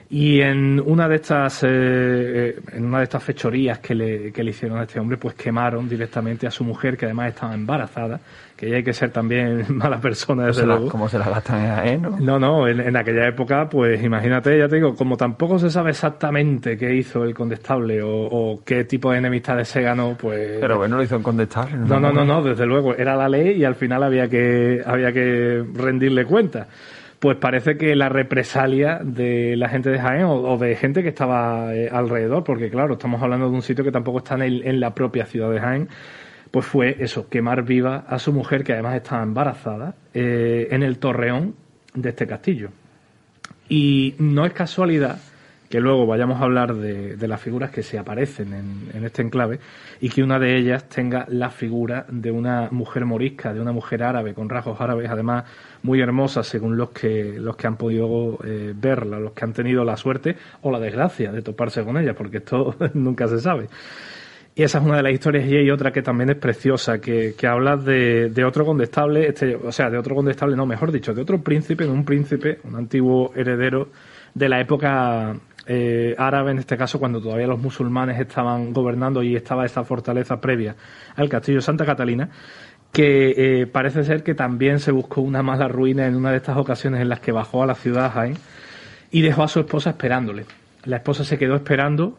Y en una de estas fechorías que le hicieron a este hombre, pues quemaron directamente a su mujer, que además estaba embarazada, que ya hay que ser también mala persona, desde luego. ¿Cómo se la gastan en ¿no? No, en aquella época, pues imagínate, ya te digo, como tampoco se sabe exactamente qué hizo el condestable o qué tipo de enemistades se ganó, pues... Pero bueno, lo hizo un condestable. No, desde luego, era la ley y al final había que rendirle cuenta. Pues parece que la represalia de la gente de Jaén o de gente que estaba alrededor, porque claro, estamos hablando de un sitio que tampoco está en la propia ciudad de Jaén, pues fue eso, quemar viva a su mujer, que además estaba embarazada, en el torreón de este castillo. Y no es casualidad que luego vayamos a hablar de las figuras que se aparecen en este enclave y que una de ellas tenga la figura de una mujer morisca, de una mujer árabe, con rasgos árabes, además muy hermosa según los que han podido verla, los que han tenido la suerte o la desgracia de toparse con ella, porque esto nunca se sabe. Y esa es una de las historias, y hay otra que también es preciosa, que habla de otro condestable, de otro príncipe, un antiguo heredero de la época árabe, en este caso cuando todavía los musulmanes estaban gobernando y estaba esa fortaleza previa al castillo de Santa Catalina, que parece ser que también se buscó una mala ruina en una de estas ocasiones en las que bajó a la ciudad Jaén y dejó a su esposa esperándole. La esposa se quedó esperando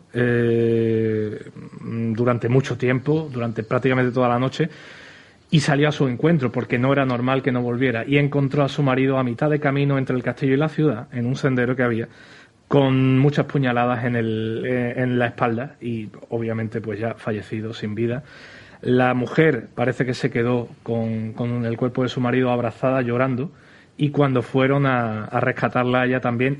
durante mucho tiempo, durante prácticamente toda la noche, y salió a su encuentro porque no era normal que no volviera, y encontró a su marido a mitad de camino entre el castillo y la ciudad, en un sendero que había, con muchas puñaladas en la espalda y obviamente pues ya fallecido, sin vida. La mujer parece que se quedó con el cuerpo de su marido abrazada, llorando, y cuando fueron a rescatarla ella también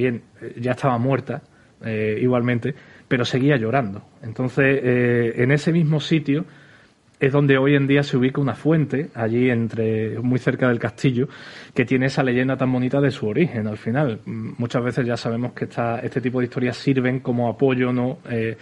ya estaba muerta, igualmente, pero seguía llorando. Entonces, en ese mismo sitio es donde hoy en día se ubica una fuente, allí muy cerca del castillo, que tiene esa leyenda tan bonita de su origen. Al final, muchas veces ya sabemos que este tipo de historias sirven como apoyo, ¿no?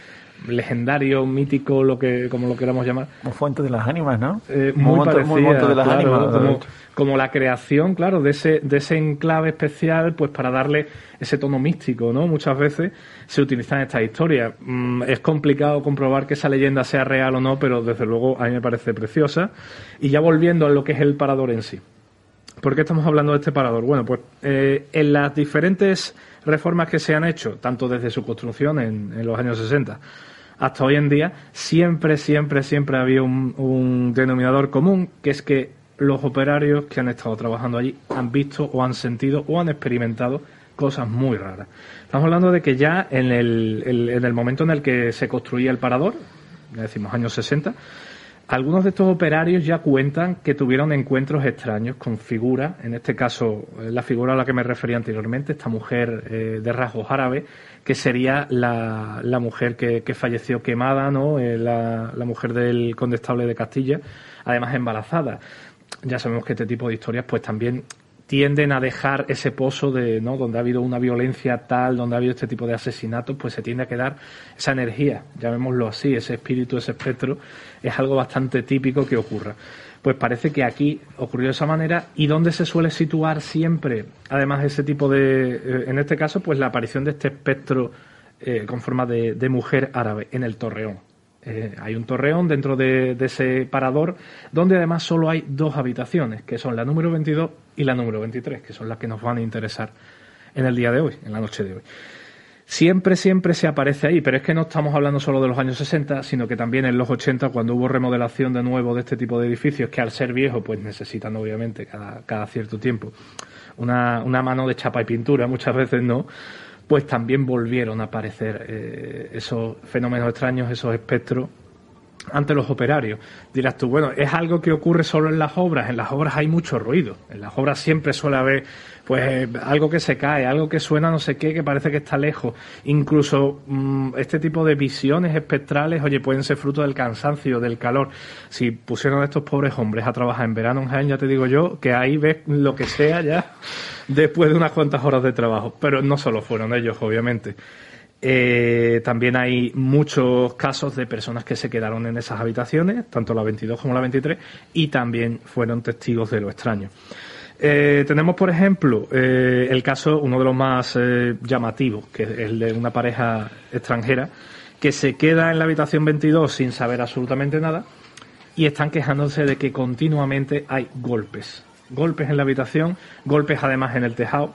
Legendario, mítico, como lo queramos llamar. Como fuente de las ánimas, ¿no? Muy parecida, de las ánimas. Como la creación, claro, de ese enclave especial, pues para darle ese tono místico, ¿no? Muchas veces se utilizan estas historias. Es complicado comprobar que esa leyenda sea real o no, pero desde luego a mí me parece preciosa. Y ya volviendo a lo que es el parador en sí. ¿Por qué estamos hablando de este parador? Bueno, pues en las diferentes reformas que se han hecho, tanto desde su construcción en los años 60 hasta hoy en día, siempre había un denominador común, que es que los operarios que han estado trabajando allí han visto o han sentido o han experimentado cosas muy raras. Estamos hablando de que ya en el momento en el que se construía el parador, ya decimos años 60, algunos de estos operarios ya cuentan que tuvieron encuentros extraños con figuras, en este caso la figura a la que me refería anteriormente, esta mujer de rasgos árabes, que sería la mujer que falleció quemada, ¿no? La mujer del condestable de Castilla, además embarazada. Ya sabemos que este tipo de historias pues también tienden a dejar ese pozo ¿no? Donde ha habido una violencia tal, donde ha habido este tipo de asesinatos, pues se tiende a quedar esa energía, llamémoslo así, ese espíritu, ese espectro, es algo bastante típico que ocurra. Pues parece que aquí ocurrió de esa manera. ¿Y dónde se suele situar siempre, además, ese tipo en este caso, pues la aparición de este espectro con forma de mujer árabe en el torreón? Hay un torreón dentro de ese parador, donde además solo hay dos habitaciones, que son la número 22 y la número 23, que son las que nos van a interesar en el día de hoy, en la noche de hoy. Siempre se aparece ahí, pero es que no estamos hablando solo de los años 60, sino que también en los 80, cuando hubo remodelación de nuevo de este tipo de edificios, que al ser viejos, pues necesitan obviamente cada cierto tiempo una mano de chapa y pintura, muchas veces no, pues también volvieron a aparecer esos fenómenos extraños, esos espectros ante los operarios. Dirás tú, bueno, es algo que ocurre solo en las obras hay mucho ruido, en las obras siempre suele haber pues algo que se cae, algo que suena no sé qué, que parece que está lejos, incluso este tipo de visiones espectrales, oye, pueden ser fruto del cansancio, del calor. Si pusieron a estos pobres hombres a trabajar en verano en Jaén, ya te digo yo, que ahí ves lo que sea ya después de unas cuantas horas de trabajo, pero no solo fueron ellos, obviamente. También hay muchos casos de personas que se quedaron en esas habitaciones, tanto la 22 como la 23, y también fueron testigos de lo extraño. Tenemos, por ejemplo, el caso, uno de los más llamativos, que es el de una pareja extranjera que se queda en la habitación 22 sin saber absolutamente nada y están quejándose de que continuamente hay golpes. Golpes en la habitación, golpes además en el tejado.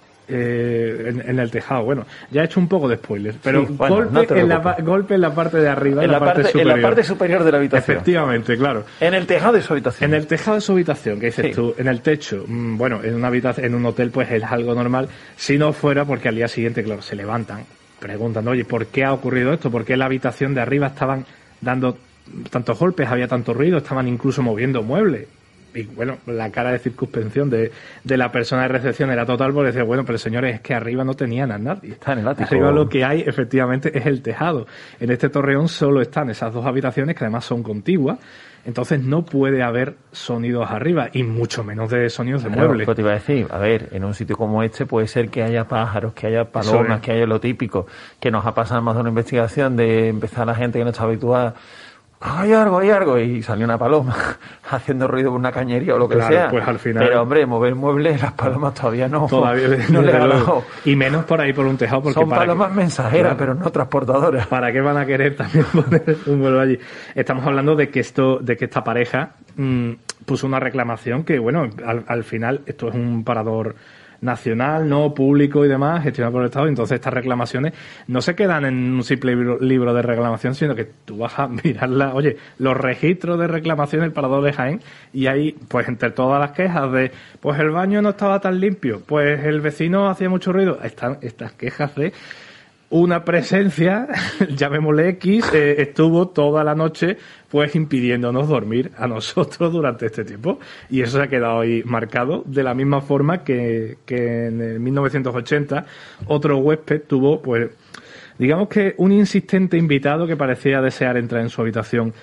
En el tejado, bueno, ya he hecho un poco de spoiler, pero sí, bueno, golpe en la parte de arriba, en la parte superior de la habitación. Efectivamente, claro. En el tejado de su habitación. En el tejado de su habitación, que dices tú, en el techo, bueno, en una habitación, en un hotel, pues es algo normal. Si no fuera porque al día siguiente, claro, se levantan, preguntan, oye, ¿por qué ha ocurrido esto? ¿Por qué en la habitación de arriba estaban dando tantos golpes, había tanto ruido, estaban incluso moviendo muebles? Y bueno, la cara de circunspección de la persona de recepción era total, porque decía, bueno, pero señores, es que arriba no tenían a nadie. Está en el ático. Arriba lo que hay, efectivamente, es el tejado. En este torreón solo están esas dos habitaciones, que además son contiguas, entonces no puede haber sonidos arriba, y mucho menos de sonidos de muebles. Lo que te iba a decir, a ver, en un sitio como este puede ser que haya pájaros, que haya palomas, que haya lo típico, que nos ha pasado más de una investigación de empezar la gente que no está habituada. Hay algo, y salió una paloma haciendo ruido por una cañería o lo que sea. Pues al final. Pero hombre, mover muebles, las palomas todavía no le ha dado. Y menos por ahí por un tejado, porque son palomas mensajeras, pero no transportadoras. ¿Para qué van a querer también poner un vuelo allí? Estamos hablando de que esta pareja puso una reclamación que, bueno, al final esto es un parador nacional, no público y demás, gestionado por el Estado. Entonces estas reclamaciones no se quedan en un simple libro de reclamación, sino que tú vas a mirarla, oye, los registros de reclamación del parador de Jaén, y ahí, pues entre todas las quejas de, pues el baño no estaba tan limpio, pues el vecino hacía mucho ruido, están estas quejas de una presencia, llamémosle X, estuvo toda la noche pues impidiéndonos dormir a nosotros durante este tiempo, y eso se ha quedado ahí marcado, de la misma forma que en el 1980 otro huésped tuvo, pues digamos que un insistente invitado que parecía desear entrar en su habitación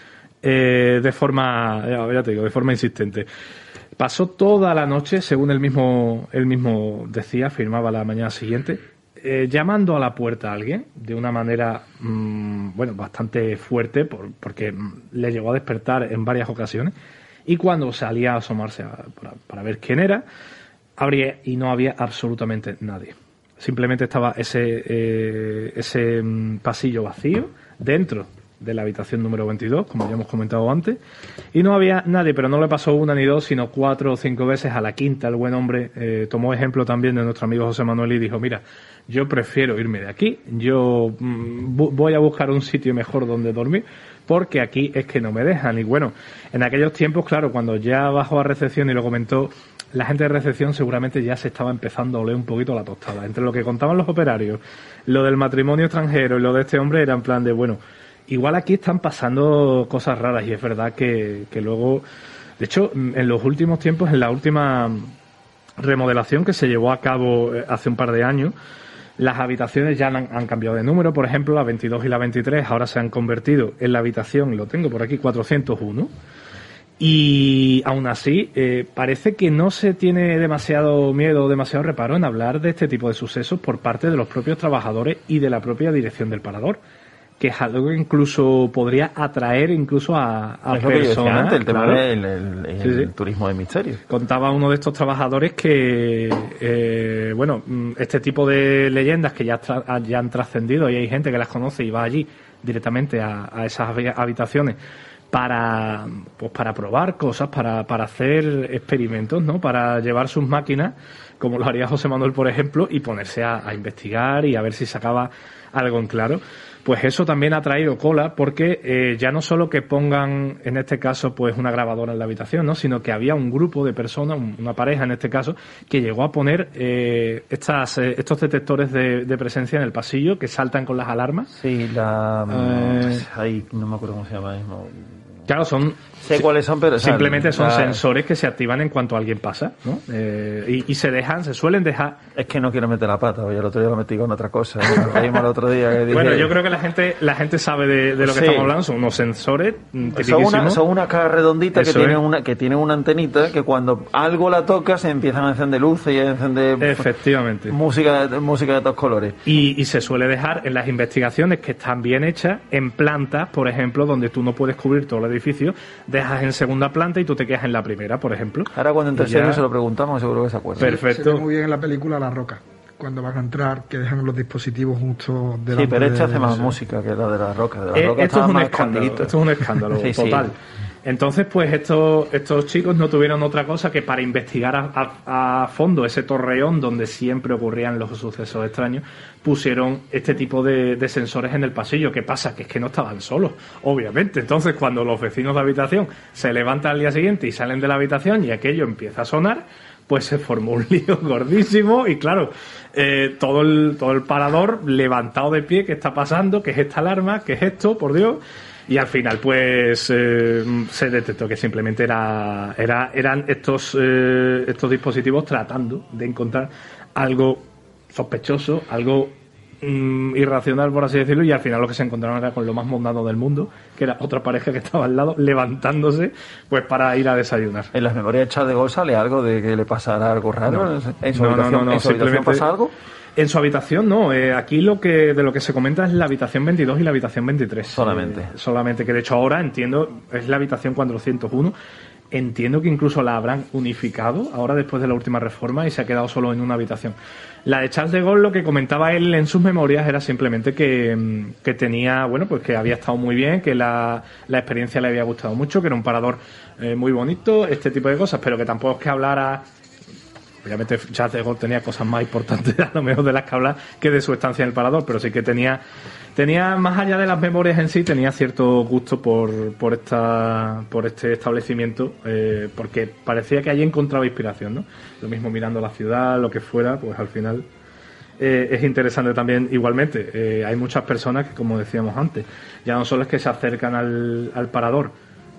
de forma insistente. Pasó toda la noche, según él mismo decía, afirmaba la mañana siguiente, llamando a la puerta a alguien de una manera bastante fuerte, porque le llegó a despertar en varias ocasiones, y cuando salía a asomarse para ver quién era, abría y no había absolutamente nadie. Simplemente estaba ese pasillo vacío dentro de la habitación número 22, como ya hemos comentado antes, y no había nadie, pero no le pasó una ni dos, sino 4 o 5 veces. A la quinta el buen hombre tomó ejemplo también de nuestro amigo José Manuel y dijo, mira, yo prefiero irme de aquí, yo voy a buscar un sitio mejor donde dormir, porque aquí es que no me dejan. Y bueno, en aquellos tiempos, claro, cuando ya bajó a recepción y lo comentó, la gente de recepción seguramente ya se estaba empezando a oler un poquito la tostada. Entre lo que contaban los operarios, lo del matrimonio extranjero y lo de este hombre, era en plan de, bueno, igual aquí están pasando cosas raras, y es verdad que luego, de hecho, en los últimos tiempos, en la última remodelación que se llevó a cabo hace un par de años, las habitaciones ya han cambiado de número. Por ejemplo, la 22 y la 23 ahora se han convertido en la habitación, lo tengo por aquí, 401. Y aún así, parece que no se tiene demasiado miedo o demasiado reparo en hablar de este tipo de sucesos por parte de los propios trabajadores y de la propia dirección del parador, que es algo que incluso podría atraer incluso a personas. Antes, el tema del turismo de misterio. Contaba uno de estos trabajadores que, este tipo de leyendas que ya han trascendido, y hay gente que las conoce y va allí directamente a esas habitaciones para probar cosas, para hacer experimentos, ¿no? Para llevar sus máquinas, como lo haría José Manuel, por ejemplo, y ponerse a investigar y a ver si sacaba algo en claro. Pues eso también ha traído cola, porque ya no solo que pongan, en este caso, pues una grabadora en la habitación, ¿no? Sino que había un grupo de personas, una pareja en este caso, que llegó a poner estos detectores de presencia en el pasillo que saltan con las alarmas. Sí, ahí no me acuerdo cómo se llama mismo. Claro, sé cuáles son, pero simplemente son sensores que se activan en cuanto alguien pasa, ¿no? Y se suelen dejar. Es que no quiero meter la pata, oye, el otro día lo metí con otra cosa. El otro día que dije... Bueno, yo creo que la gente sabe de lo que estamos hablando. Son unos sensores tipiquísimos. Son una caja redondita que tiene una antenita que cuando algo la toca se empiezan a encender luces y a encender efectivamente música de todos colores. Y se suele dejar en las investigaciones, que están bien hechas, en plantas, por ejemplo, donde tú no puedes cubrir todo el edificio, dejas en segunda planta y tú te quedas en la primera, por ejemplo. Ahora cuando entre Y ya- serio se lo preguntamos, seguro que se acuerda. Perfecto. Se ve muy bien en la película La Roca, cuando van a entrar, que dejan los dispositivos justo delante. Sí, pero este de- hace más música que la de La Roca. De La Roca Esto estaba es un más escándalo, escondidito. esto es un escándalo Sí, sí. total. Entonces, pues estos chicos no tuvieron otra cosa que para investigar a fondo ese torreón donde siempre ocurrían los sucesos extraños, pusieron este tipo de sensores en el pasillo. ¿Qué pasa? Que es que no estaban solos, obviamente. Entonces, cuando los vecinos de habitación se levantan al día siguiente y salen de la habitación y aquello empieza a sonar, pues se formó un lío gordísimo y claro, todo el parador levantado de pie, ¿qué está pasando? ¿Qué es esta alarma? ¿Qué es esto? Por Dios. Y al final, pues, se detectó que simplemente eran estos dispositivos tratando de encontrar algo sospechoso, algo irracional, por así decirlo, y al final lo que se encontraron era con lo más mundano del mundo, que era otra pareja que estaba al lado, levantándose, pues, para ir a desayunar. En las memorias de Charles de Gaulle sale algo de que le pasara algo raro. No. ¿En su No, habitación, no, ¿en su habitación simplemente- pasa algo? En su habitación no, aquí de lo que se comenta es la habitación 22 y la habitación 23. Solamente. Solamente, que de hecho ahora entiendo, es la habitación 401. Entiendo que incluso la habrán unificado ahora después de la última reforma y se ha quedado solo en una habitación. La de Charles de Gaulle, lo que comentaba él en sus memorias era simplemente que tenía, bueno, pues que había estado muy bien, que la experiencia le había gustado mucho, que era un parador muy bonito, este tipo de cosas, pero que tampoco es que hablara. Obviamente Charles de Gaulle tenía cosas más importantes a lo mejor de las que hablar que de su estancia en el parador, pero sí que tenía más allá de las memorias en sí, tenía cierto gusto por este establecimiento, porque parecía que allí encontraba inspiración, ¿no? Lo mismo mirando la ciudad, lo que fuera, pues al final es interesante también igualmente. Hay muchas personas que, como decíamos antes, ya no solo es que se acercan al parador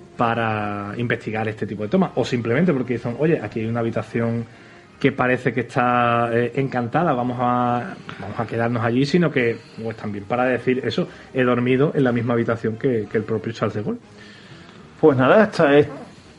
para investigar este tipo de tomas, o simplemente porque dicen, oye, aquí hay una habitación que parece que está encantada, vamos a quedarnos allí, sino que pues también para decir eso, he dormido en la misma habitación que el propio Charles de Gaulle. Pues nada, esta es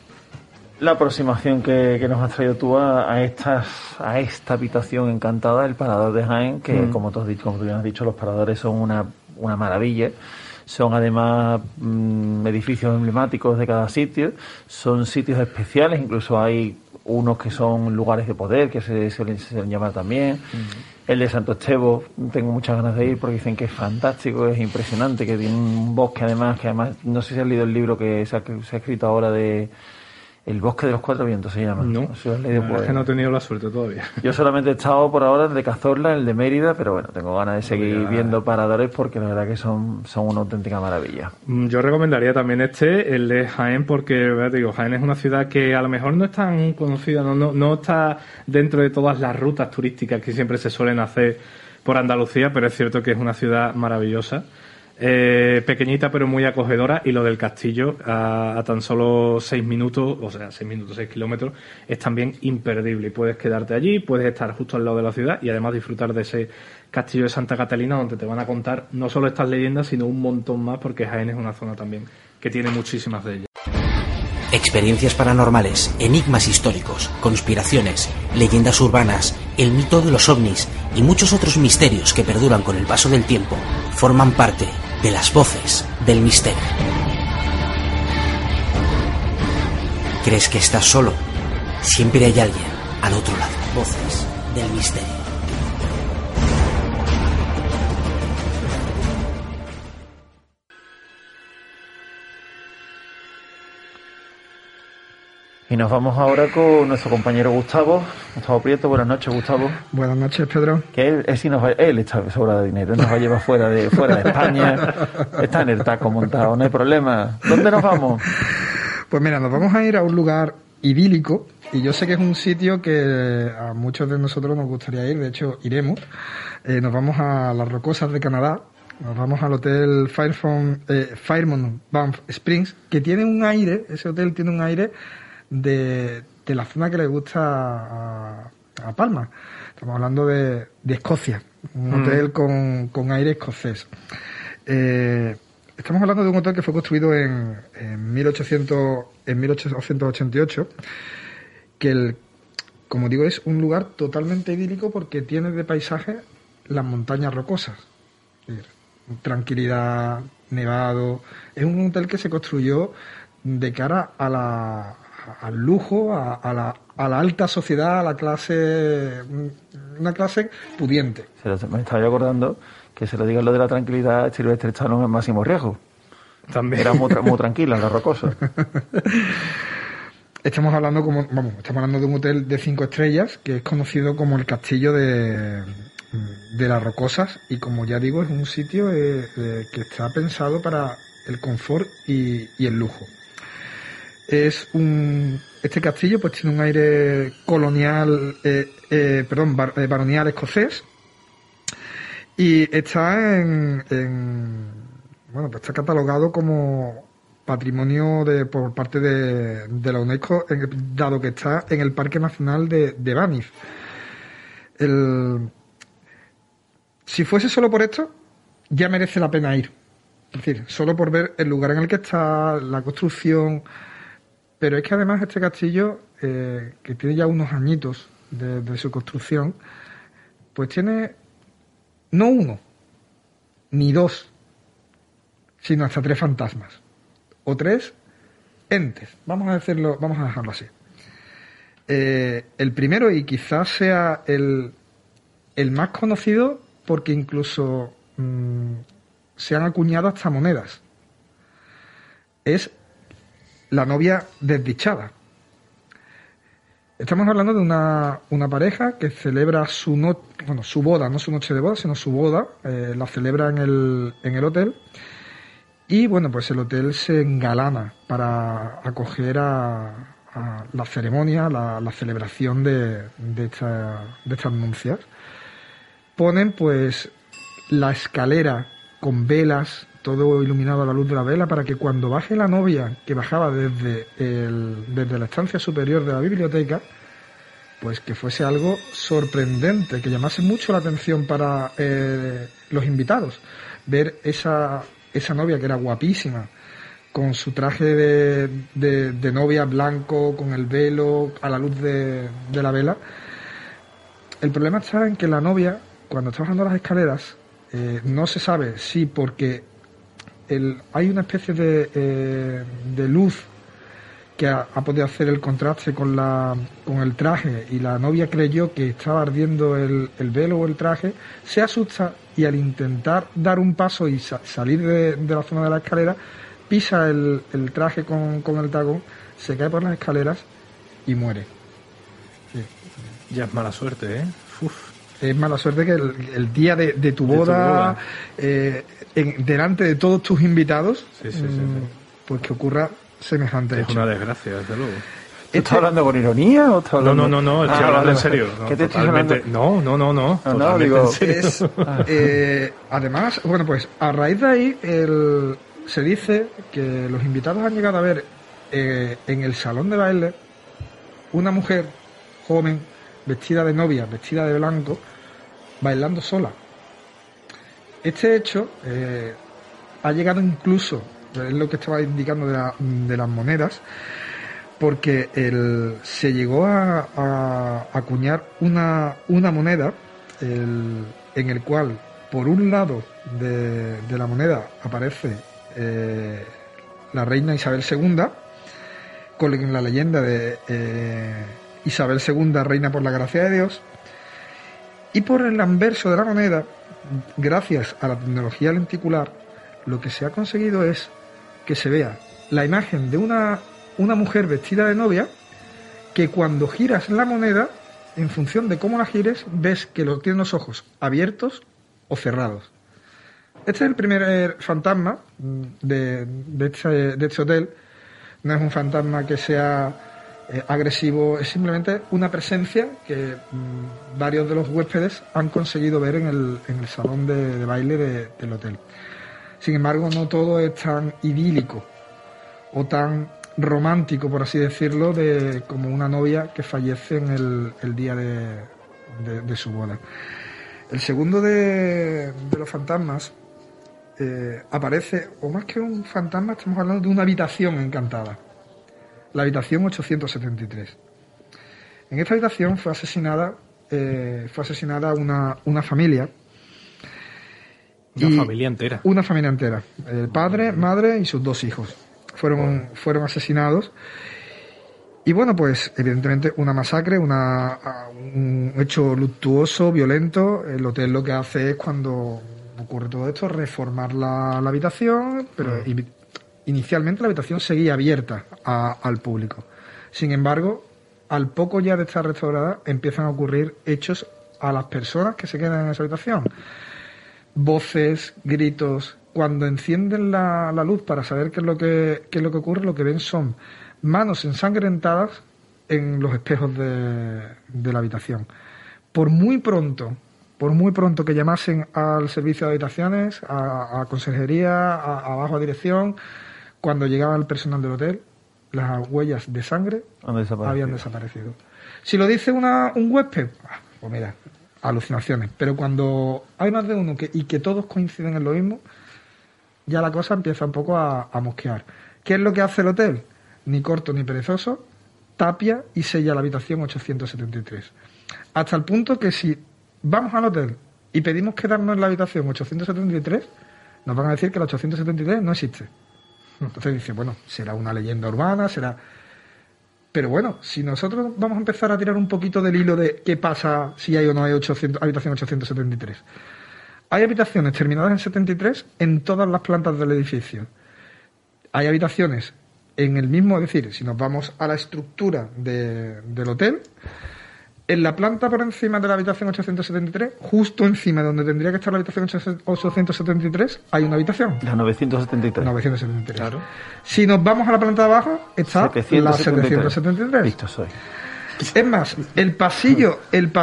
la aproximación que nos has traído tú a esta habitación encantada, el Parador de Jaén, que como tú bien has dicho, los paradores son una maravilla. Son además edificios emblemáticos de cada sitio, son sitios especiales, incluso hay unos que son lugares de poder, que se suelen llamar también. El de Santo Estevo, tengo muchas ganas de ir porque dicen que es fantástico, es impresionante, que tiene un bosque además, no sé si has leído el libro que se ha escrito ahora de El Bosque de los Cuatro Vientos, se llama. No, si lo has leído, la verdad es que no he tenido la suerte todavía. Yo solamente he estado por ahora el de Cazorla, el de Mérida, pero bueno, tengo ganas de seguir viendo paradores porque la verdad que son una auténtica maravilla. Yo recomendaría también el de Jaén, porque te digo, Jaén es una ciudad que a lo mejor no es tan conocida, no está dentro de todas las rutas turísticas que siempre se suelen hacer por Andalucía, pero es cierto que es una ciudad maravillosa. Pequeñita pero muy acogedora, y lo del castillo a tan solo 6 minutos, o sea, 6 kilómetros, es también imperdible, y puedes quedarte allí, puedes estar justo al lado de la ciudad y además disfrutar de ese castillo de Santa Catalina, donde te van a contar no solo estas leyendas sino un montón más, porque Jaén es una zona también que tiene muchísimas de ellas. Experiencias paranormales, enigmas históricos, conspiraciones, leyendas urbanas, el mito de los ovnis y muchos otros misterios que perduran con el paso del tiempo forman parte de las voces del misterio. ¿Crees que estás solo? Siempre hay alguien al otro lado. Voces del misterio. Y nos vamos ahora con nuestro compañero Gustavo Prieto. Buenas noches, Gustavo. Buenas noches, Pedro. Que él está sobra de dinero, nos va a llevar fuera de España. Está en el taco montado, no hay problema. ¿Dónde nos vamos? Pues mira, nos vamos a ir a un lugar idílico, y yo sé que es un sitio que a muchos de nosotros nos gustaría ir, de hecho iremos. Nos vamos a las Rocosas de Canadá, nos vamos al hotel Fairmont Banff Springs, que tiene un aire, ese hotel tiene un aire de la zona que le gusta a Palma. Estamos hablando de Escocia, un hotel con aire escocés. Estamos hablando de un hotel que fue construido en 1888, que como digo, es un lugar totalmente idílico porque tiene de paisaje las montañas rocosas. Tranquilidad, nevado. Es un hotel que se construyó de cara al lujo, a la alta sociedad, a la clase, una clase pudiente. Me estaba yo acordando que se lo diga lo de la tranquilidad, Silvestre Stallone en Máximo Riesgo. También. Era muy tranquila en La Rocosa. Estamos hablando de un hotel de 5 estrellas que es conocido como el Castillo de las Rocosas, y como ya digo, es un sitio que está pensado para el confort y el lujo. Este castillo pues tiene un aire colonial, baronial escocés, y está está catalogado como patrimonio por parte de la UNESCO, dado que está en el Parque Nacional de Banff. Si fuese solo por esto, ya merece la pena ir. Es decir, solo por ver el lugar en el que está, la construcción. Pero es que además este castillo, que tiene ya unos añitos de su construcción, pues tiene no uno, ni dos, sino hasta 3 fantasmas. O 3 entes. Vamos a dejarlo así. El primero, y quizás sea el más conocido, porque incluso se han acuñado hasta monedas, es la novia desdichada. Estamos hablando de una pareja que celebra su boda, no su noche de boda, sino su boda, la celebra en el hotel. Y bueno, pues el hotel se engalana para acoger a la ceremonia, la celebración de estas nupcias. Ponen pues la escalera con velas, todo iluminado a la luz de la vela, para que cuando baje la novia, que bajaba desde la estancia superior de la biblioteca, pues que fuese algo sorprendente, que llamase mucho la atención para los invitados. Ver esa novia, que era guapísima, con su traje de novia blanco, con el velo a la luz de la vela. El problema está en que la novia, cuando está bajando las escaleras, no se sabe si porque hay una especie de luz que ha podido hacer el contraste con el traje, y la novia creyó que estaba ardiendo el velo o el traje, se asusta y al intentar dar un paso y salir de la zona de la escalera, pisa el traje con el tacón, se cae por las escaleras y muere. Sí. Ya es mala suerte, ¿eh? Uf. Es mala suerte que el día de tu boda, delante de todos tus invitados, sí. Pues que ocurra semejante hecho. Es una desgracia, desde luego. ¿Estás hablando con ironía o estás hablando...? No, estoy hablando en serio. ¿Qué te estoy hablando? No. Digo... en serio. Además, bueno, pues a raíz de ahí se dice que los invitados han llegado a ver en el salón de baile una mujer joven, vestida de novia, vestida de blanco, bailando sola. Este hecho ha llegado incluso, es lo que estaba indicando de las monedas, porque se llegó a acuñar una moneda en el cual, por un lado de la moneda, aparece la reina Isabel II, con la leyenda de Isabel II, reina por la gracia de Dios, y por el anverso de la moneda, gracias a la tecnología lenticular, lo que se ha conseguido es que se vea la imagen de una mujer vestida de novia, que cuando giras la moneda, en función de cómo la gires, ves que tiene los ojos abiertos o cerrados. Este es el primer fantasma de este hotel. No es un fantasma que sea agresivo, es simplemente una presencia que varios de los huéspedes han conseguido ver en el salón de baile del hotel. Sin embargo, no todo es tan idílico o tan romántico, por así decirlo, como una novia que fallece en el día de su boda. El segundo de los fantasmas aparece, o más que un fantasma, estamos hablando de una habitación encantada, la habitación 873. En esta habitación fue asesinada una familia. Una familia entera. Una familia entera. El padre, madre y sus 2 hijos. fueron asesinados. Y bueno, pues evidentemente una masacre, un hecho luctuoso, violento. El hotel lo que hace es, cuando ocurre todo esto, reformar la habitación, pero inicialmente la habitación seguía abierta al público. Sin embargo, al poco ya de estar restaurada, empiezan a ocurrir hechos a las personas que se quedan en esa habitación. Voces, gritos. Cuando encienden la luz para saber qué es lo que ocurre, lo que ven son manos ensangrentadas en los espejos de la habitación. Por muy pronto que llamasen al servicio de habitaciones, a conserjería, a bajo dirección, cuando llegaba el personal del hotel, las huellas de sangre habían desaparecido. Si lo dice un huésped, pues mira, alucinaciones. Pero cuando hay más de uno y que todos coinciden en lo mismo, ya la cosa empieza un poco a mosquear. ¿Qué es lo que hace el hotel? Ni corto ni perezoso, tapia y sella la habitación 873. Hasta el punto que si vamos al hotel y pedimos quedarnos en la habitación 873, nos van a decir que la 873 no existe. Entonces dice, bueno, será una leyenda urbana, será... Pero bueno, si nosotros vamos a empezar a tirar un poquito del hilo de qué pasa si hay o no hay habitación 873. Hay habitaciones terminadas en 73 en todas las plantas del edificio. Hay habitaciones en el mismo, es decir, si nos vamos a la estructura del hotel, en la planta por encima de la habitación 873, justo encima de donde tendría que estar la habitación 873, hay una habitación. La 973. 973. Claro. Si nos vamos a la planta de abajo, está la 773. Listo soy. Es más, el pasillo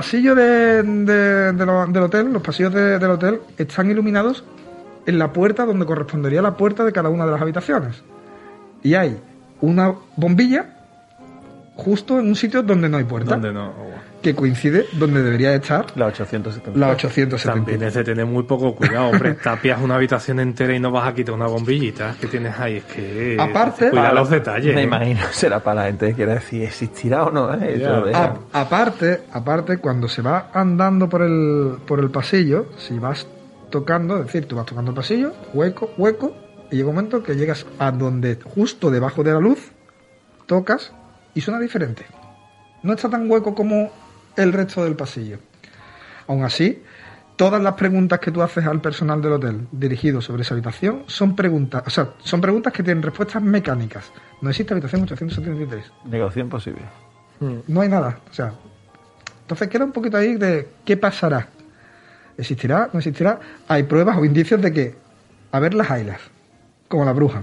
del hotel, los pasillos del hotel están iluminados en la puerta donde correspondería la puerta de cada una de las habitaciones. Y hay una bombilla justo en un sitio donde no hay puerta. Donde no. Que coincide donde debería estar la 870. La 870. También es de tener muy poco cuidado, hombre. Tapias una habitación entera y no vas a quitar una bombillita que tienes ahí. Es que aparte, cuida los detalles. Me imagino, será para la gente que quiera decir, ¿existirá o no? Aparte, cuando se va andando por el pasillo, si vas tocando, es decir, tú vas tocando el pasillo, hueco, y llega un momento que llegas a donde, justo debajo de la luz, tocas y suena diferente. No está tan hueco como el resto del pasillo. Aún así, todas las preguntas que tú haces al personal del hotel dirigido sobre esa habitación son preguntas que tienen respuestas mecánicas. No existe habitación 873. Negación imposible. No hay nada. O sea, entonces queda un poquito ahí de qué pasará. ¿Existirá? ¿No existirá? Hay pruebas o indicios de que a ver las haylas, como la bruja.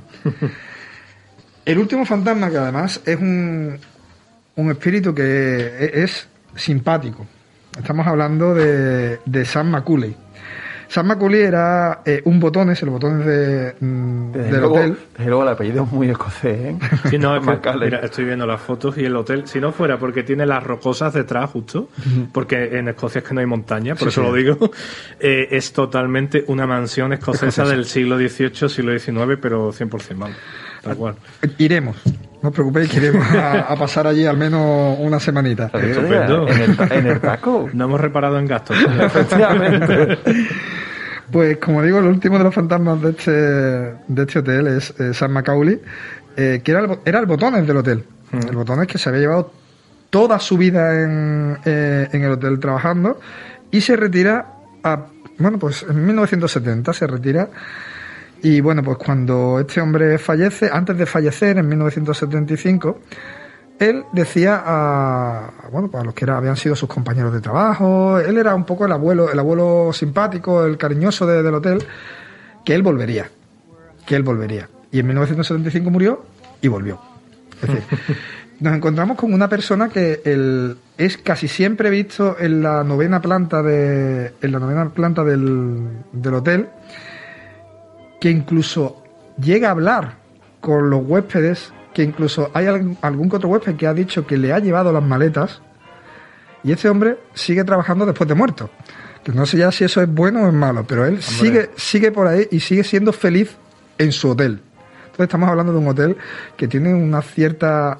El último fantasma, que además es un espíritu que es simpático. Estamos hablando de Sam Macaulay. Sam Macaulay era un botones, el botones del hotel. Desde luego el apellido es muy escocés, ¿eh? Sí, no, mira, estoy viendo las fotos y el hotel, si no fuera porque tiene las rocosas detrás justo, porque en Escocia es que no hay montaña, por eso lo digo, es totalmente una mansión escocesa del siglo XVIII, siglo XIX, pero 100% mal, tal cual. Iremos. No os preocupéis, que iremos a pasar allí al menos una semanita. Estupendo. En el taco. No hemos reparado en gastos. Efectivamente. Pues como digo, el último de los fantasmas de este hotel es Sam Macaulay, que era el botones del hotel. El botones que se había llevado toda su vida en el hotel trabajando y se retira pues en 1970 se retira. Y bueno, pues cuando este hombre fallece, antes de fallecer en 1975, él decía a los que habían sido sus compañeros de trabajo, él era un poco el abuelo simpático, el cariñoso del hotel, que él volvería. Y en 1975 murió y volvió. Es decir, nos encontramos con una persona que es casi siempre visto en la novena planta del hotel, que incluso llega a hablar con los huéspedes, que incluso hay algún que otro huésped que ha dicho que le ha llevado las maletas, y este hombre sigue trabajando después de muerto. Que no sé ya si eso es bueno o es malo, pero él sigue por ahí y sigue siendo feliz en su hotel. Entonces estamos hablando de un hotel que tiene una cierta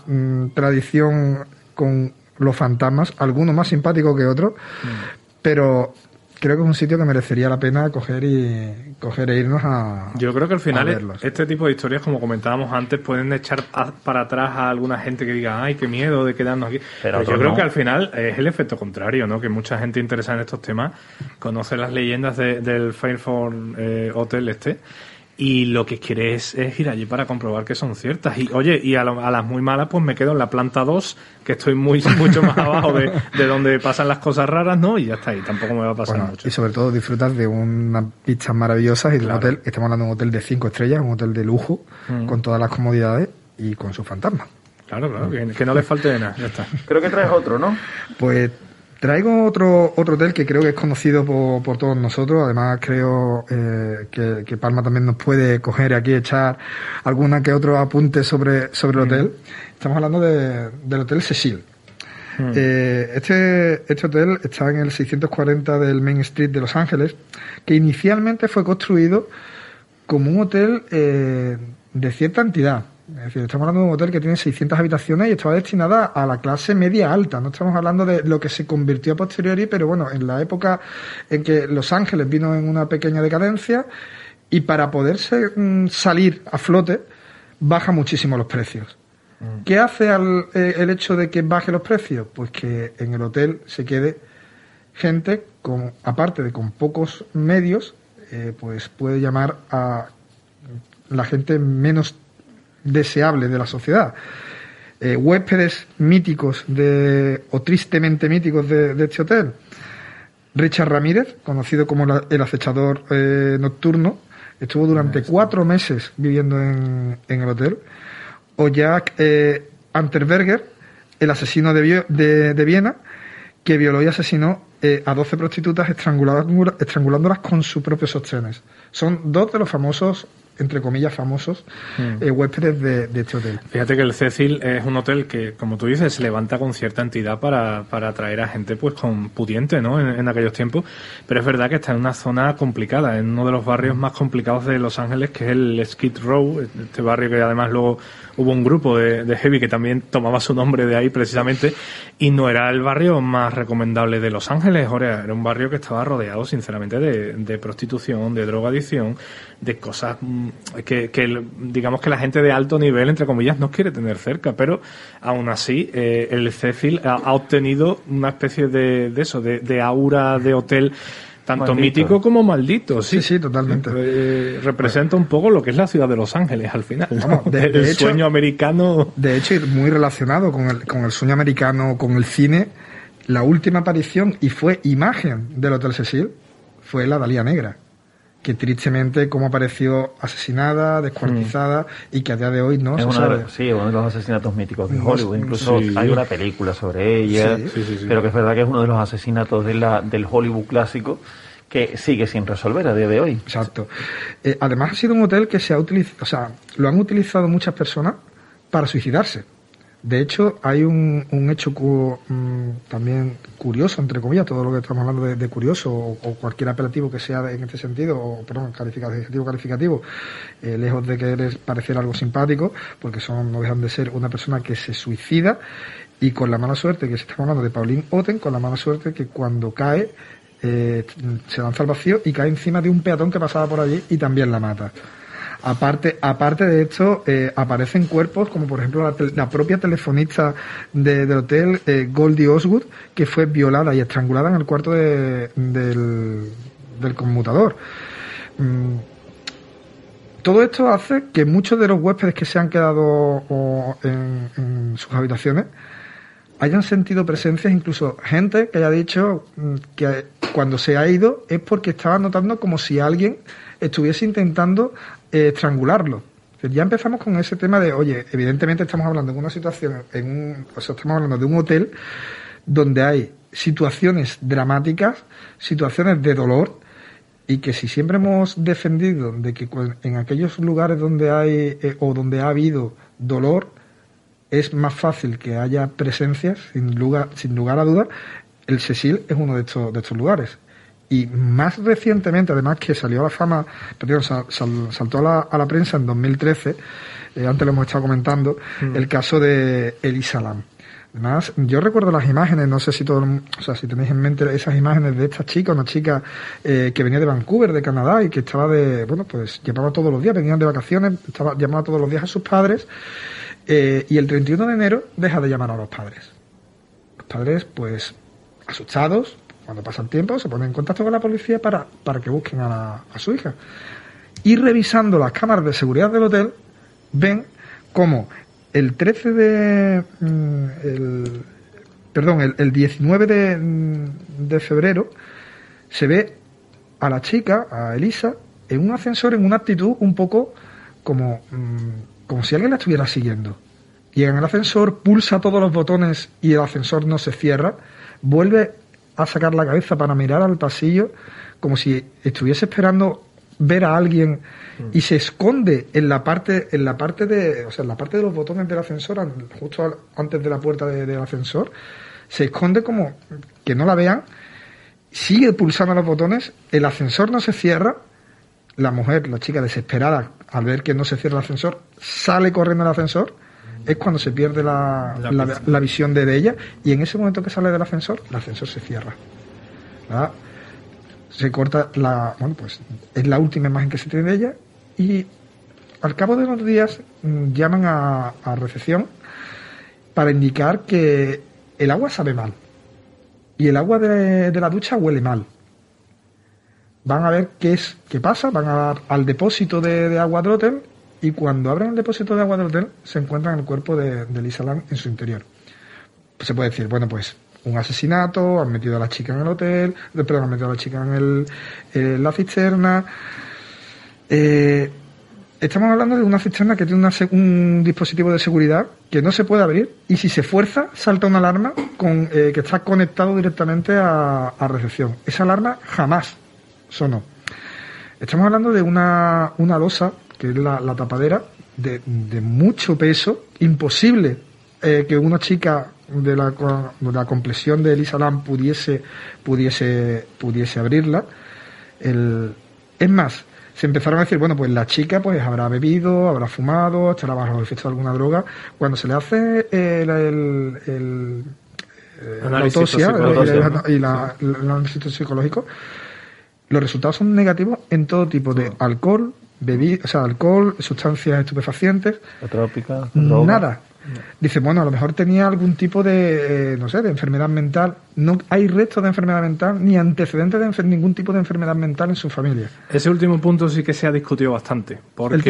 tradición con los fantasmas, algunos más simpáticos que otros, pero creo que es un sitio que merecería la pena coger e irnos a Yo creo que al final verlos. este tipo de historias, como comentábamos antes, pueden echar para atrás a alguna gente que diga, ay, qué miedo de quedarnos aquí. Pero yo creo que al final es el efecto contrario, ¿no? Que mucha gente interesada en estos temas conoce las leyendas del Fairphone Hotel y lo que quiere es ir allí para comprobar que son ciertas. Y oye, y a las muy malas pues me quedo en la planta 2, que estoy mucho más abajo de donde pasan las cosas raras, ¿no? Y ya está ahí, tampoco me va a pasar mucho. Y sobre todo disfrutas de unas vistas maravillosas y de un hotel, estamos hablando de un hotel de 5 estrellas, un hotel de lujo, con todas las comodidades y con sus fantasmas. Claro, que no le falte de nada, ya está. Creo que traes otro, ¿no? Pues traigo otro hotel que creo que es conocido por todos nosotros. Además creo que Palma también nos puede coger aquí, echar alguna que otro apunte sobre el hotel. Estamos hablando del Hotel Cecil. Este hotel está en el 640 del Main Street de Los Ángeles, que inicialmente fue construido como un hotel de cierta entidad. Es decir, estamos hablando de un hotel que tiene 600 habitaciones y estaba destinada a la clase media alta. No estamos hablando de lo que se convirtió a posteriori, pero bueno, en la época en que Los Ángeles vino en una pequeña decadencia y para poderse salir a flote, baja muchísimo los precios. ¿Qué hace el hecho de que baje los precios? Pues que en el hotel se quede gente aparte de con pocos medios, pues puede llamar a la gente menos deseable de la sociedad. Huéspedes míticos o tristemente míticos de este hotel: Richard Ramírez, conocido como el acechador nocturno, estuvo durante 4 meses viviendo en el hotel. O Jack Unterberger, el asesino de Viena, que violó y asesinó a 12 prostitutas estrangulándolas con sus propios sostenes. Son 2 de los famosos, entre comillas famosos, huéspedes de este hotel. Fíjate que el Cecil es un hotel que, como tú dices, se levanta con cierta entidad para atraer a gente pues con pudiente, ¿no? En aquellos tiempos, pero es verdad que está en una zona complicada, en uno de los barrios más complicados de Los Ángeles, que es el Skid Row, este barrio que además luego hubo un grupo de heavy que también tomaba su nombre de ahí precisamente, y no era el barrio más recomendable de Los Ángeles. Ahora era un barrio que estaba rodeado sinceramente de prostitución, de drogadicción, de cosas que digamos que la gente de alto nivel, entre comillas, no quiere tener cerca, pero aún así el Cecil ha obtenido una especie de aura de hotel tanto maldito, mítico como maldito. Sí, totalmente. Representa un poco lo que es la ciudad de Los Ángeles al final, ¿no? Vamos, el hecho, sueño americano. De hecho, muy relacionado con el sueño americano, con el cine, la última aparición y fue imagen del Hotel Cecil fue la Dalia Negra, que tristemente como apareció asesinada, descuartizada, y que a día de hoy no se sabe. Uno de los asesinatos míticos de Hollywood. Incluso hay una película sobre ella, pero que es verdad que es uno de los asesinatos del Hollywood clásico que sigue sin resolver a día de hoy. Exacto. Además ha sido un hotel que se ha utilizado, lo han utilizado muchas personas para suicidarse. De hecho, hay un hecho también curioso, entre comillas, todo lo que estamos hablando de curioso o cualquier apelativo que sea en este sentido, calificativo, lejos de querer parecer algo simpático, porque no dejan de ser una persona que se suicida y con la mala suerte, que estamos hablando de Pauline Otten, con la mala suerte que cuando cae se lanza al vacío y cae encima de un peatón que pasaba por allí y también la mata. Aparte de esto, aparecen cuerpos como por ejemplo la propia telefonista del hotel, Goldie Osgood, que fue violada y estrangulada en el cuarto del conmutador. Todo esto hace que muchos de los huéspedes que se han quedado en sus habitaciones hayan sentido presencias, incluso gente que haya dicho que cuando se ha ido es porque estaba notando como si alguien estuviese intentando estrangularlo. Ya empezamos con ese tema de, oye, evidentemente estamos hablando de una situación, estamos hablando de un hotel donde hay situaciones dramáticas, situaciones de dolor, y que si siempre hemos defendido de que en aquellos lugares donde hay o donde ha habido dolor es más fácil que haya presencias, sin lugar a dudas, el Cecil es uno de estos lugares. Y más recientemente, además, que salió a la fama, saltó a la prensa en 2013, antes lo hemos estado comentando, el caso de Elisa Lam. Además, yo recuerdo las imágenes, no sé si si tenéis en mente esas imágenes de esta chica, una chica que venía de Vancouver, de Canadá, y que estaba pues llamaba todos los días, venían de vacaciones, llamaba todos los días a sus padres, y el 31 de enero deja de llamar a los padres. Los padres, pues, asustados, cuando pasa el tiempo, se ponen en contacto con la policía para que busquen a su hija. Y revisando las cámaras de seguridad del hotel, ven cómo el 19 de febrero se ve a la chica, a Elisa, en un ascensor en una actitud un poco como si alguien la estuviera siguiendo. Llega en el ascensor, pulsa todos los botones y el ascensor no se cierra, vuelve a sacar la cabeza para mirar al pasillo como si estuviese esperando ver a alguien y se esconde en la parte de los botones del ascensor, justo antes de la puerta del ascensor, se esconde como que no la vean, sigue pulsando los botones, el ascensor no se cierra, la chica desesperada al ver que no se cierra el ascensor, sale corriendo del ascensor, es cuando se pierde la visión de ella, y en ese momento que sale del ascensor, el ascensor se cierra. ¿Verdad? Se corta pues es la última imagen que se tiene de ella, y al cabo de unos días llaman a recepción para indicar que el agua sabe mal y el agua de la ducha huele mal. Van a ver qué pasa, van al depósito de agua del hotel, y cuando abren el depósito de agua del hotel se encuentran el cuerpo de Elisa Lam en su interior. Pues se puede decir, pues un asesinato, han metido a la chica en el hotel, han metido a la chica en la cisterna. Estamos hablando de una cisterna que tiene un dispositivo de seguridad que no se puede abrir, y si se fuerza salta una alarma que está conectado directamente a recepción. Esa alarma jamás sonó. Estamos hablando de una losa, que es la tapadera, de mucho peso, imposible que una chica de la complexión de Elisa Lam pudiese abrirla. Es más, se empezaron a decir, pues la chica pues habrá bebido, habrá fumado, estará bajo el efecto de alguna droga. Cuando se le hace la autopsia y el análisis psicológico, los resultados son negativos en todo tipo de alcohol, sustancias estupefacientes, trópicas, nada. Dice, a lo mejor tenía algún tipo de, de enfermedad mental. No hay restos de enfermedad mental ni antecedentes de ningún tipo de enfermedad mental en su familia. Ese último punto sí que se ha discutido bastante. Porque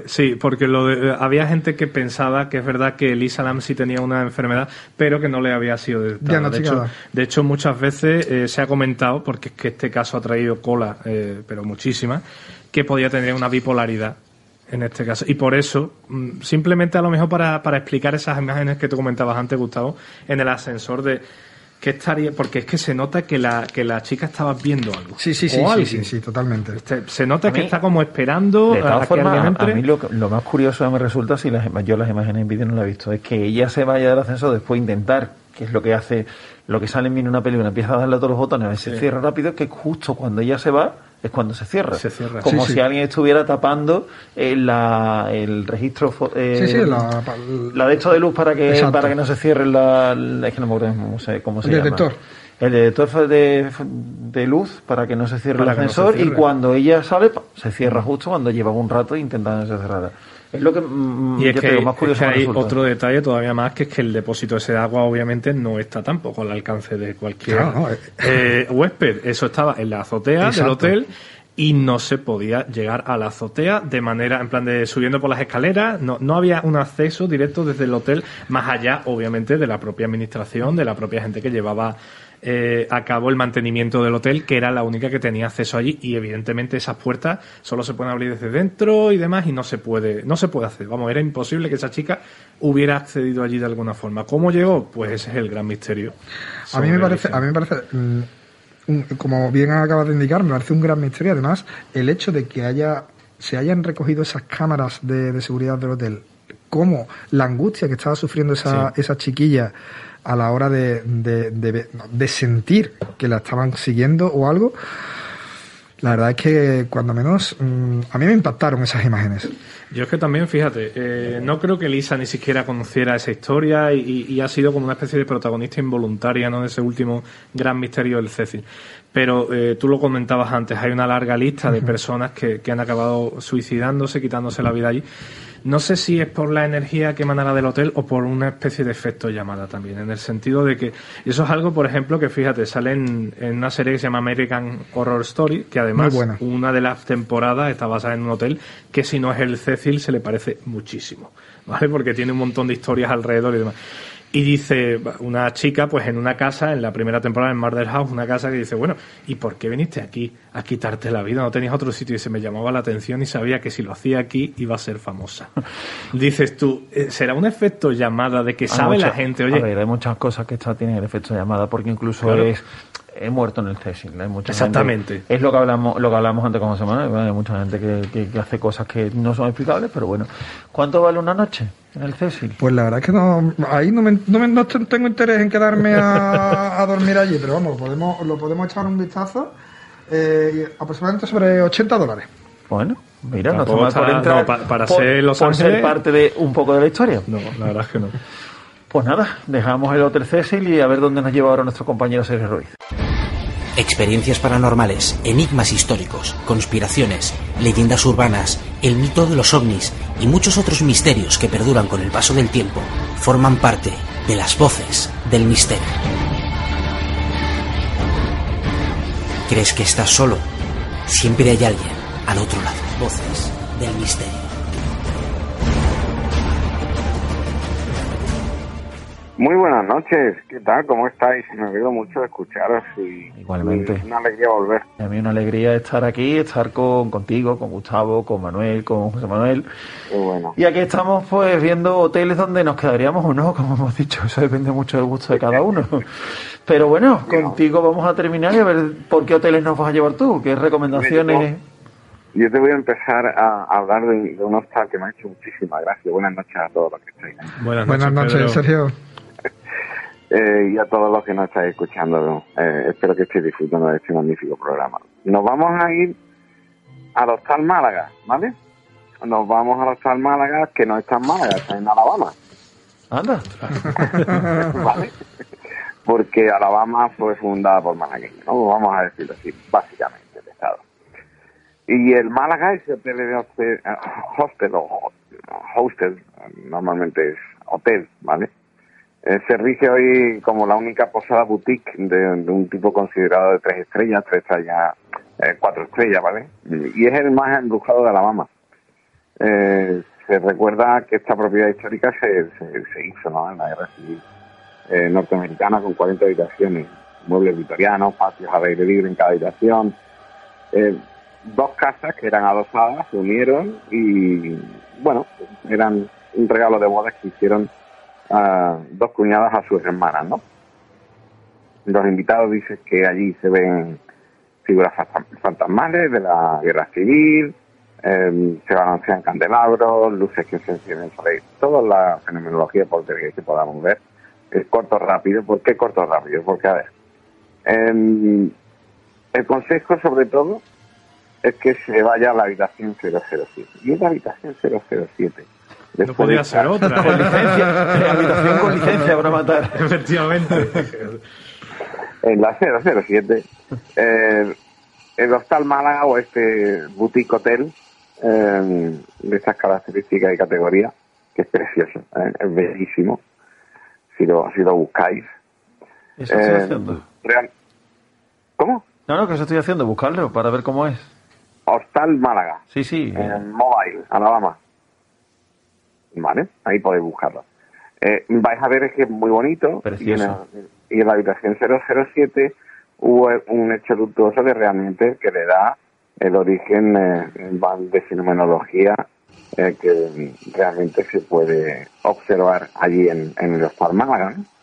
había gente que pensaba que es verdad que Elisa Lam sí tenía una enfermedad, pero que no le había sido detectada. De hecho, muchas veces se ha comentado, porque es que este caso ha traído cola, pero muchísima, que podía tener una bipolaridad en este caso. Y por eso, simplemente a lo mejor para explicar esas imágenes que tú comentabas antes, Gustavo, en el ascensor de qué estaría, porque es que se nota que la chica estaba viendo algo. Sí, totalmente. Se nota que está como esperando de todas a formas, que alguien entre. A mí lo más curioso me resulta, yo las imágenes en vídeo no las he visto, es que ella se vaya del ascensor después de intentar, que es lo que hace, lo que sale en una película, empieza a darle a todos los botones, a ver si se cierra rápido, que justo cuando ella se va es cuando se cierra. Como si alguien estuviera tapando el registro, la de esto de luz para que no se cierre es que no me acuerdo cómo se llama. Detector. El detector de luz para que no se cierre el ascensor, y cuando ella sale se cierra justo cuando llevaba un rato intentando que se cerrara. Es lo que más curioso es que hay resulta. otro detalle todavía más, que es que el depósito ese de agua obviamente no está tampoco al alcance de cualquier huésped. Eso estaba en la azotea del hotel y no se podía llegar a la azotea de manera, en plan de subiendo por las escaleras. No había un acceso directo desde el hotel, más allá obviamente de la propia administración, de la propia gente que llevaba a cabo el mantenimiento del hotel, que era la única que tenía acceso allí, y evidentemente esas puertas solo se pueden abrir desde dentro y demás, y no se puede hacer. Era imposible que esa chica hubiera accedido allí de alguna forma. ¿Cómo llegó? Pues ese es el gran misterio. A mí me parece como bien acabas de indicar, me parece un gran misterio. Además, el hecho de que se hayan recogido esas cámaras de seguridad del hotel, como la angustia que estaba sufriendo esa chiquilla a la hora de sentir que la estaban siguiendo o algo, La verdad es que, cuando menos, a mí me impactaron esas imágenes. Yo es que también, fíjate, no creo que Lisa ni siquiera conociera esa historia y ha sido como una especie de protagonista involuntaria, ¿no?, de ese último gran misterio del Cecil. Pero tú lo comentabas antes, hay una larga lista de personas que han acabado suicidándose, quitándose la vida allí. No sé si es por la energía que emanará del hotel o por una especie de efecto llamada también, en el sentido de que eso es algo, por ejemplo, que fíjate, sale en una serie que se llama American Horror Story, que además una de las temporadas está basada en un hotel que, si no es el Cecil, se le parece muchísimo, ¿vale? Porque tiene un montón de historias alrededor y demás. Y dice una chica, pues en una casa, en la primera temporada en Murder House, una casa que dice, bueno, ¿y por qué viniste aquí a quitarte la vida? ¿No tenías otro sitio? Y se me llamaba la atención y sabía que si lo hacía aquí iba a ser famosa. Dices tú, ¿será un efecto llamada de que sabe la gente? Oye, a ver, hay muchas cosas que tienen el efecto llamada, porque incluso claro, he muerto en el Cecil. Hay mucha exactamente. Gente, es lo que hablamos antes con José Manuel. Hay mucha gente que hace cosas que no son explicables, pero bueno. ¿Cuánto vale una noche en el Cecil? Pues la verdad es que no, ahí no tengo interés en quedarme a dormir allí, pero vamos, lo podemos echar un vistazo. Aproximadamente sobre $80. Bueno, mira, no tampoco está mal por entrar, para ser Los Ángeles, ser parte de un poco de la historia. No, la verdad es que no. Pues nada, dejamos el Hotel Cecil y a ver dónde nos lleva ahora nuestro compañero Sergio Ruiz. Experiencias paranormales, enigmas históricos, conspiraciones, leyendas urbanas, el mito de los ovnis y muchos otros misterios que perduran con el paso del tiempo forman parte de las voces del misterio. ¿Crees que estás solo? Siempre hay alguien al otro lado. Voces del misterio. Muy buenas noches, ¿qué tal? ¿Cómo estáis? Me alegro mucho de escucharos y igualmente. Una alegría volver. A mí una alegría estar aquí, estar contigo, con Gustavo, con Manuel, con José Manuel. Qué bueno. Y aquí estamos pues viendo hoteles donde nos quedaríamos o no, como hemos dicho, eso depende mucho del gusto de cada uno. Pero bueno, contigo vamos a terminar y a ver por qué hoteles nos vas a llevar tú, qué recomendaciones. Yo te voy a empezar a hablar de un hostal que me ha hecho muchísima gracia. Buenas noches a todos los que estáis ahí. Buenas noches, Sergio. Y a todos los que nos estáis escuchando, espero que estéis disfrutando de este magnífico programa. Nos vamos a ir al Hostal Málaga, ¿vale? Nos vamos al Hostal Málaga, que no está en Málaga, está en Alabama. Anda. ¿Vale? Porque Alabama fue fundada por malagueños, ¿no? Vamos a decirlo así, básicamente, el estado. Y el Málaga, ese hotel de hostel, normalmente es hotel, ¿vale? Se rige hoy como la única posada boutique de un tipo considerado de 3 estrellas, 4 estrellas, ¿vale? Y es el más embrujado de Alabama. Se recuerda que esta propiedad histórica se hizo, ¿no?, en la guerra civil norteamericana, con 40 habitaciones, muebles victorianos, patios al aire libre en cada habitación. 2 casas que eran adosadas se unieron y, bueno, eran un regalo de bodas que hicieron 2 cuñadas a sus hermanas, ¿no? Los invitados dicen que allí se ven figuras fantasmales de la guerra civil, se balancean candelabros, luces que se encienden sobre toda la fenomenología poltergeist que podamos ver. Es corto rápido. ¿Por qué corto rápido? Porque, a ver, el consejo sobre todo es que se vaya a la habitación 007. Y es la habitación 007. No podía ser otra. Con licencia, habitación con licencia para matar. Efectivamente. En la 007, el Hostal Málaga, o este boutique hotel de estas características y categorías, que es precioso, es bellísimo, si lo buscáis. Eso estoy haciendo. ¿Cómo? No, que eso estoy haciendo, buscarlo para ver cómo es. Hostal Málaga. Sí. En Mobile, Alabama. Vale, ahí podéis buscarlo. Vais a ver que es muy bonito. Precioso. Y en la habitación 007 hubo un hecho luctuoso que realmente que le da el origen de fenomenología que realmente se puede observar allí en el Hostal Málaga, ¿no?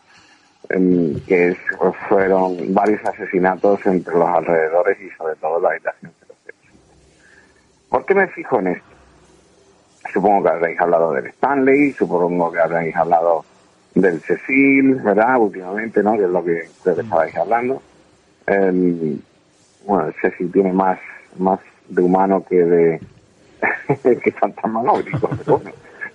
Fueron varios asesinatos entre los alrededores y sobre todo la habitación 007. ¿Por qué me fijo en esto? Supongo que habréis hablado del Stanley, supongo que habréis hablado del Cecil, ¿verdad? Últimamente, ¿no? Que es lo que estabais hablando. Bueno, el Cecil tiene más más de humano que de que fantasmagórico, bueno.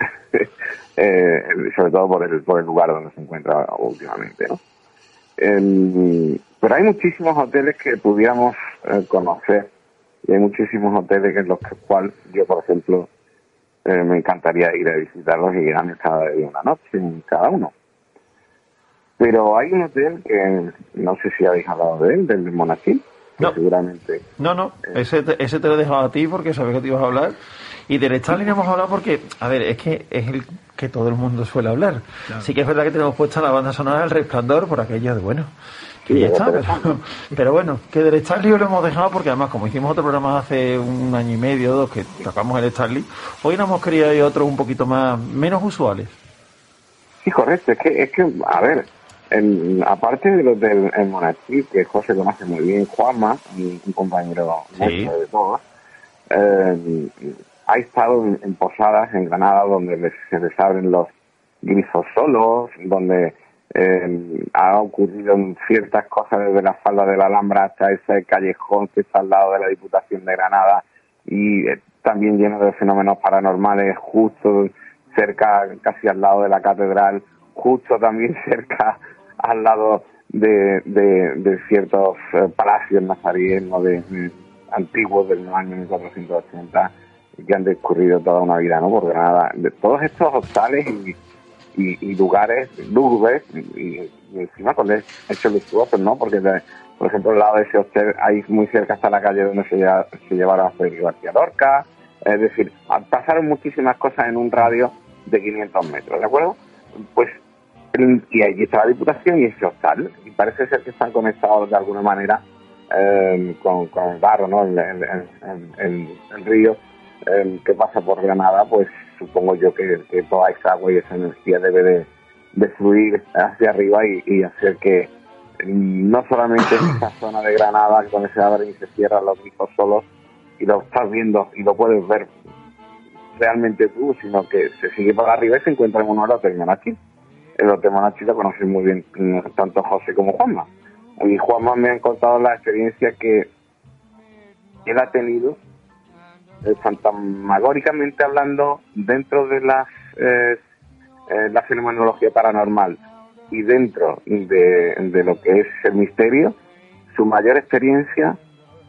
Sobre todo por el lugar donde se encuentra últimamente, ¿no? Pero hay muchísimos hoteles que pudiéramos conocer, y hay muchísimos hoteles en los cuales yo, por ejemplo, me encantaría ir a visitarlos y quedarme cada día una noche en cada uno. Pero hay un hotel que no sé si habéis hablado de él, del Monachil. No. Seguramente. No. Ese te lo he dejado a ti porque sabes que te ibas a hablar. Y del Stanley no hemos hablado porque, a ver, es que es el que todo el mundo suele hablar. Claro. Sí que es verdad que tenemos puesta la banda sonora del Resplandor por aquello de, bueno, que ya está. Pero bueno, que del Stanley lo hemos dejado porque además, como hicimos otro programa hace 1 año y medio o 2 que tocamos el Stanley, hoy nos hemos querido ir otros un poquito menos usuales. Sí, correcto. Es que a ver, aparte de los del Monachil, que José conoce muy bien, Juanma, un compañero nuestro de todos, ha estado en posadas en Granada donde se les abren los grifos solos, donde ha ocurrido ciertas cosas desde la falda de la Alhambra hasta ese callejón que está al lado de la Diputación de Granada y también lleno de fenómenos paranormales justo cerca, casi al lado de la catedral, justo también cerca al lado de ciertos palacios nazaríes antiguos del año 1480 que han discurrido toda una vida, ¿no? Por Granada. De todos estos hostales y lugares lúgubres y encima con hechos luctuosos, ¿no? Porque, por ejemplo, al lado de ese hostel, ahí muy cerca está la calle donde se llevaron a Federico García Lorca. Es decir, pasaron muchísimas cosas en un radio de 500 metros, ¿de acuerdo? Pues, y allí está la Diputación y ese hostal. Y parece ser que están conectados de alguna manera con el barro, ¿no? El río que pasa por Granada, pues supongo yo que toda esa agua y esa energía debe de fluir hacia arriba y hacer que no solamente en esta zona de Granada donde se abren y se cierran los grifos solos y lo estás viendo y lo puedes ver realmente tú, sino que se sigue para arriba y se encuentra en un hotel Monachil. El hotel Monachil lo conocen muy bien tanto José como Juanma. Y Juanma me han contado la experiencia que él ha tenido fantasmagóricamente hablando dentro de la fenomenología paranormal y dentro de lo que es el misterio, su mayor experiencia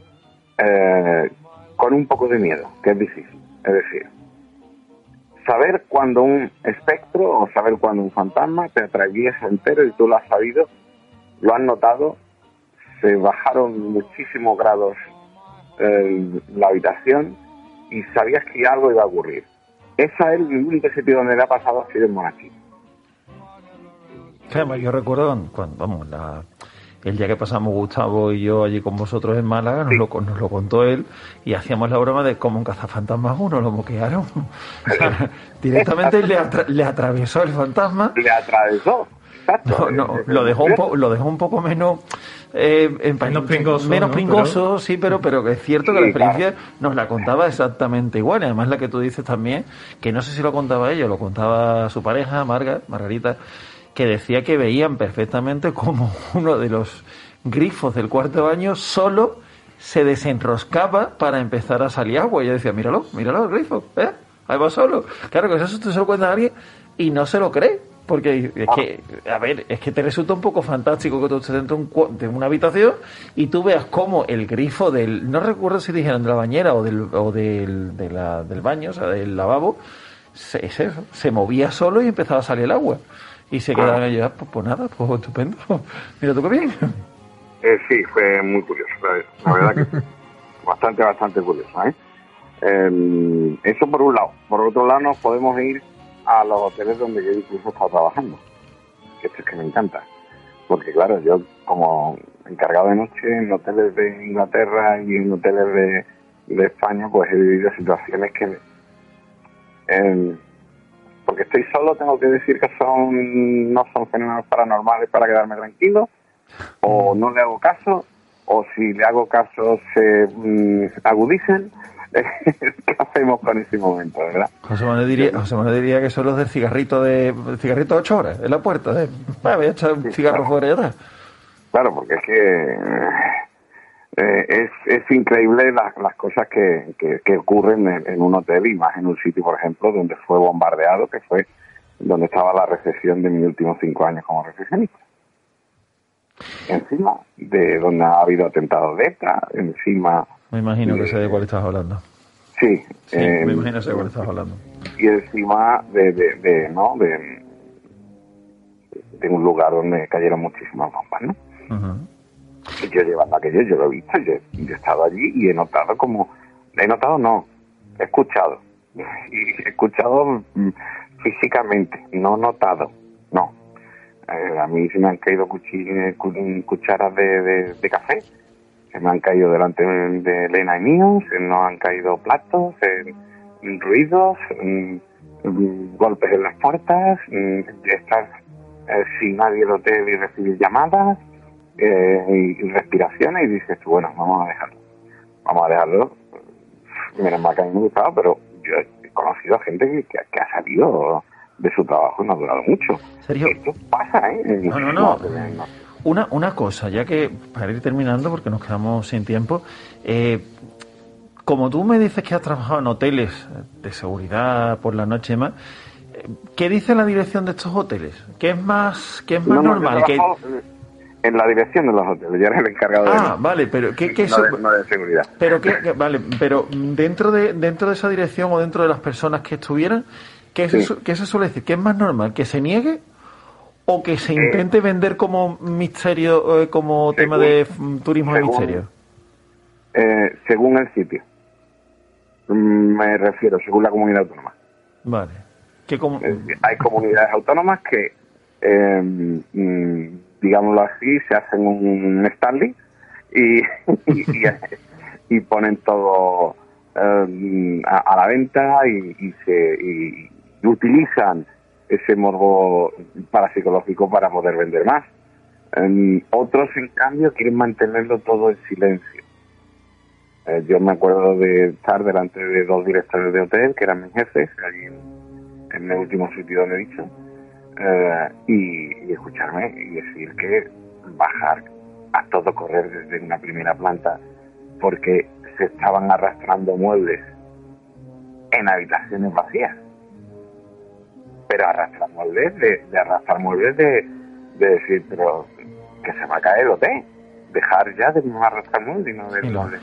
con un poco de miedo, que es difícil. Es decir, saber cuando un espectro o saber cuando un fantasma te atraviesa entero y tú lo has sabido, lo has notado, se bajaron muchísimos grados la habitación y sabías que algo iba a ocurrir. Esa es el único sitio donde le ha pasado ha sido en Monachil. Claro, yo recuerdo cuando el día que pasamos Gustavo y yo allí con vosotros en Málaga, nos lo contó él y hacíamos la broma de como un cazafantasmas uno, lo moquearon. O sea, directamente le atravesó el fantasma. Le atravesó. Exacto. No, lo dejó un poco menos menos pringoso, sí, pero que es cierto que la experiencia nos la contaba exactamente igual. Y además la que tú dices también, que no sé si lo contaba ella, lo contaba su pareja, Margarita, que decía que veían perfectamente como uno de los grifos del cuarto de baño solo se desenroscaba para empezar a salir agua. Y yo decía, míralo el grifo, ahí va solo. Claro que eso tú se lo cuenta a alguien y no se lo cree. Porque es que, a ver, es que te resulta un poco fantástico que tú estés dentro de una habitación y tú veas cómo el grifo no recuerdo si dijeron de la bañera o del baño, o sea, del lavabo, se movía solo y empezaba a salir el agua. Y se quedaban allá, pues nada, pues estupendo. Mira tú qué bien. Sí, fue muy curioso, la verdad que bastante curioso, eso por un lado. Por otro lado nos podemos ir a los hoteles donde yo incluso he estado trabajando, que esto es que me encanta, porque claro, yo como encargado de noche en hoteles de Inglaterra y en hoteles de España, pues he vivido situaciones que porque estoy solo tengo que decir que no son fenómenos paranormales para quedarme tranquilo, o no le hago caso, o si le hago caso se agudicen. ¿Qué hacemos con ese momento, verdad? José Manuel diría que son los del cigarrito 8 horas en la puerta. Voy a echar un cigarro fuera y ya está. Claro, porque es que Es increíble las cosas que ocurren en un hotel y más en un sitio, por ejemplo, donde fue bombardeado, que fue donde estaba la recepción de mis últimos 5 años como recepcionista. Encima de donde ha habido atentados de ETA, encima... Me imagino que sé de cuál estás hablando. Sí. Me imagino sé de cuál estás hablando. Y encima de un lugar donde cayeron muchísimas bombas, ¿no? Uh-huh. Yo llevando aquello, yo lo he visto, yo he estado allí y he notado he escuchado. Y he escuchado físicamente, no notado, no. A mí se me han caído cucharas de café, se me han caído delante de Elena y mío, se nos han caído platos, ruidos, golpes en las puertas, estar sin nadie del hotel y recibir llamadas, y respiraciones, y dices tú, bueno, vamos a dejarlo, menos mal que a mí me ha gustado, pero yo he conocido a gente que ha salido de su trabajo y no ha durado mucho. ¿Serio? Esto pasa, No. Una cosa, ya que para ir terminando, porque nos quedamos sin tiempo, como tú me dices que has trabajado en hoteles de seguridad por la noche y más, ¿qué dice la dirección de estos hoteles? ¿Qué es más normal? En la dirección de los hoteles, yo era el encargado de... vale, pero ¿qué no de seguridad. Pero pero dentro de esa dirección o dentro de las personas que estuvieran, ¿qué se suele decir? ¿Qué es más normal? ¿Que se niegue o que se intente vender como misterio, como tema de turismo de misterio? Según el sitio. Me refiero, según la comunidad autónoma. Vale. Hay comunidades autónomas que, digámoslo así, se hacen un Stanley y ponen todo a la venta y utilizan ese morbo parapsicológico para poder vender más. Otros, en cambio, quieren mantenerlo todo en silencio. Yo me acuerdo de estar delante de 2 directores de hotel, que eran mis jefes, allí en el último sitio donde he dicho, y escucharme y decir que bajar a todo correr desde una primera planta porque se estaban arrastrando muebles en habitaciones vacías. Pero arrastrar muebles de decir, pero que se va a caer el hotel. Dejar ya de no arrastrar muebles y no ver muebles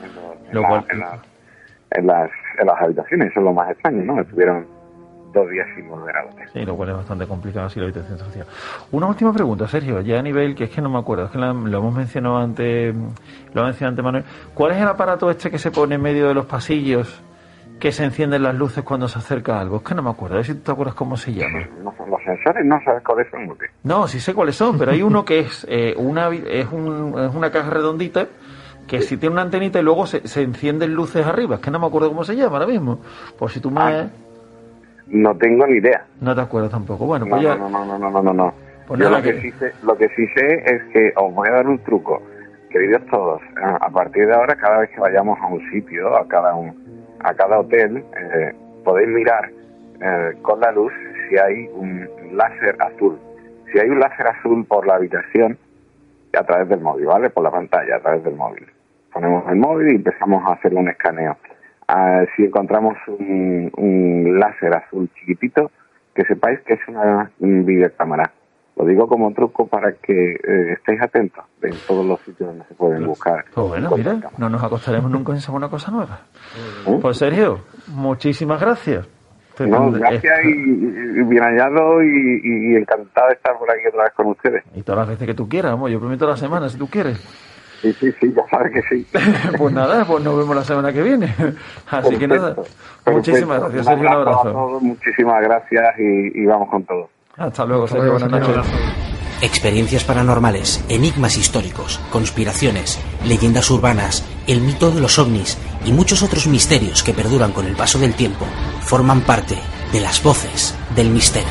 en las habitaciones. Eso es lo más extraño, ¿no? Estuvieron 2 días sin volver al hotel. Sí, lo cual es bastante complicado así la habitación social. Una última pregunta, Sergio, ya a nivel, que es que no me acuerdo, es que lo hemos mencionado antes, Manuel. ¿Cuál es el aparato que se pone en medio de los pasillos que se encienden las luces cuando se acerca algo? Es que no me acuerdo, a ver si tú te acuerdas cómo se llama. No son los sensores, no sabes cuáles son. No, sí sé cuáles son, pero hay uno que es una caja redondita que si tiene una antenita y luego se encienden luces arriba. Es que no me acuerdo cómo se llama ahora mismo. Por si tú me... No tengo ni idea. No te acuerdas tampoco. Bueno, pues ya... No. Pues yo lo que sí sé es que os voy a dar un truco, queridos todos. A partir de ahora, cada vez que vayamos a un sitio, a cada hotel, podéis mirar con la luz si hay un láser azul. Si hay un láser azul por la habitación, a través del móvil, ¿vale? Por la pantalla, a través del móvil. Ponemos el móvil y empezamos a hacer un escaneo. Si encontramos un láser azul chiquitito, que sepáis que es una videocámara. Lo digo como truco para que estéis atentos en todos los sitios donde se pueden buscar. Pues bueno, mira, no nos acostaremos nunca en una cosa nueva. Pues Sergio, muchísimas gracias. Gracias y bien hallado y encantado de estar por aquí otra vez con ustedes. Y todas las veces que tú quieras, yo prometo la semana si tú quieres. Sí, ya sabes que sí. Pues nada, pues nos vemos la semana que viene. Así que nada, muchísimas gracias, Sergio, un abrazo. A todos, muchísimas gracias y vamos con todo. Hasta luego, Sergio, buenas noches. Experiencias paranormales, enigmas históricos, conspiraciones, leyendas urbanas, el mito de los ovnis y muchos otros misterios que perduran con el paso del tiempo forman parte de las voces del misterio.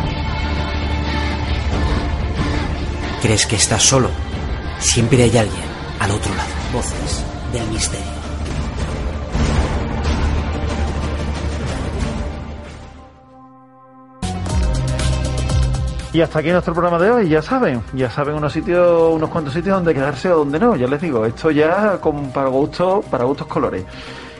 ¿Crees que estás solo? Siempre hay alguien al otro lado. Voces del misterio. Y hasta aquí nuestro programa de hoy, ya saben unos cuantos sitios donde quedarse o donde no, ya les digo, esto ya para gustos colores.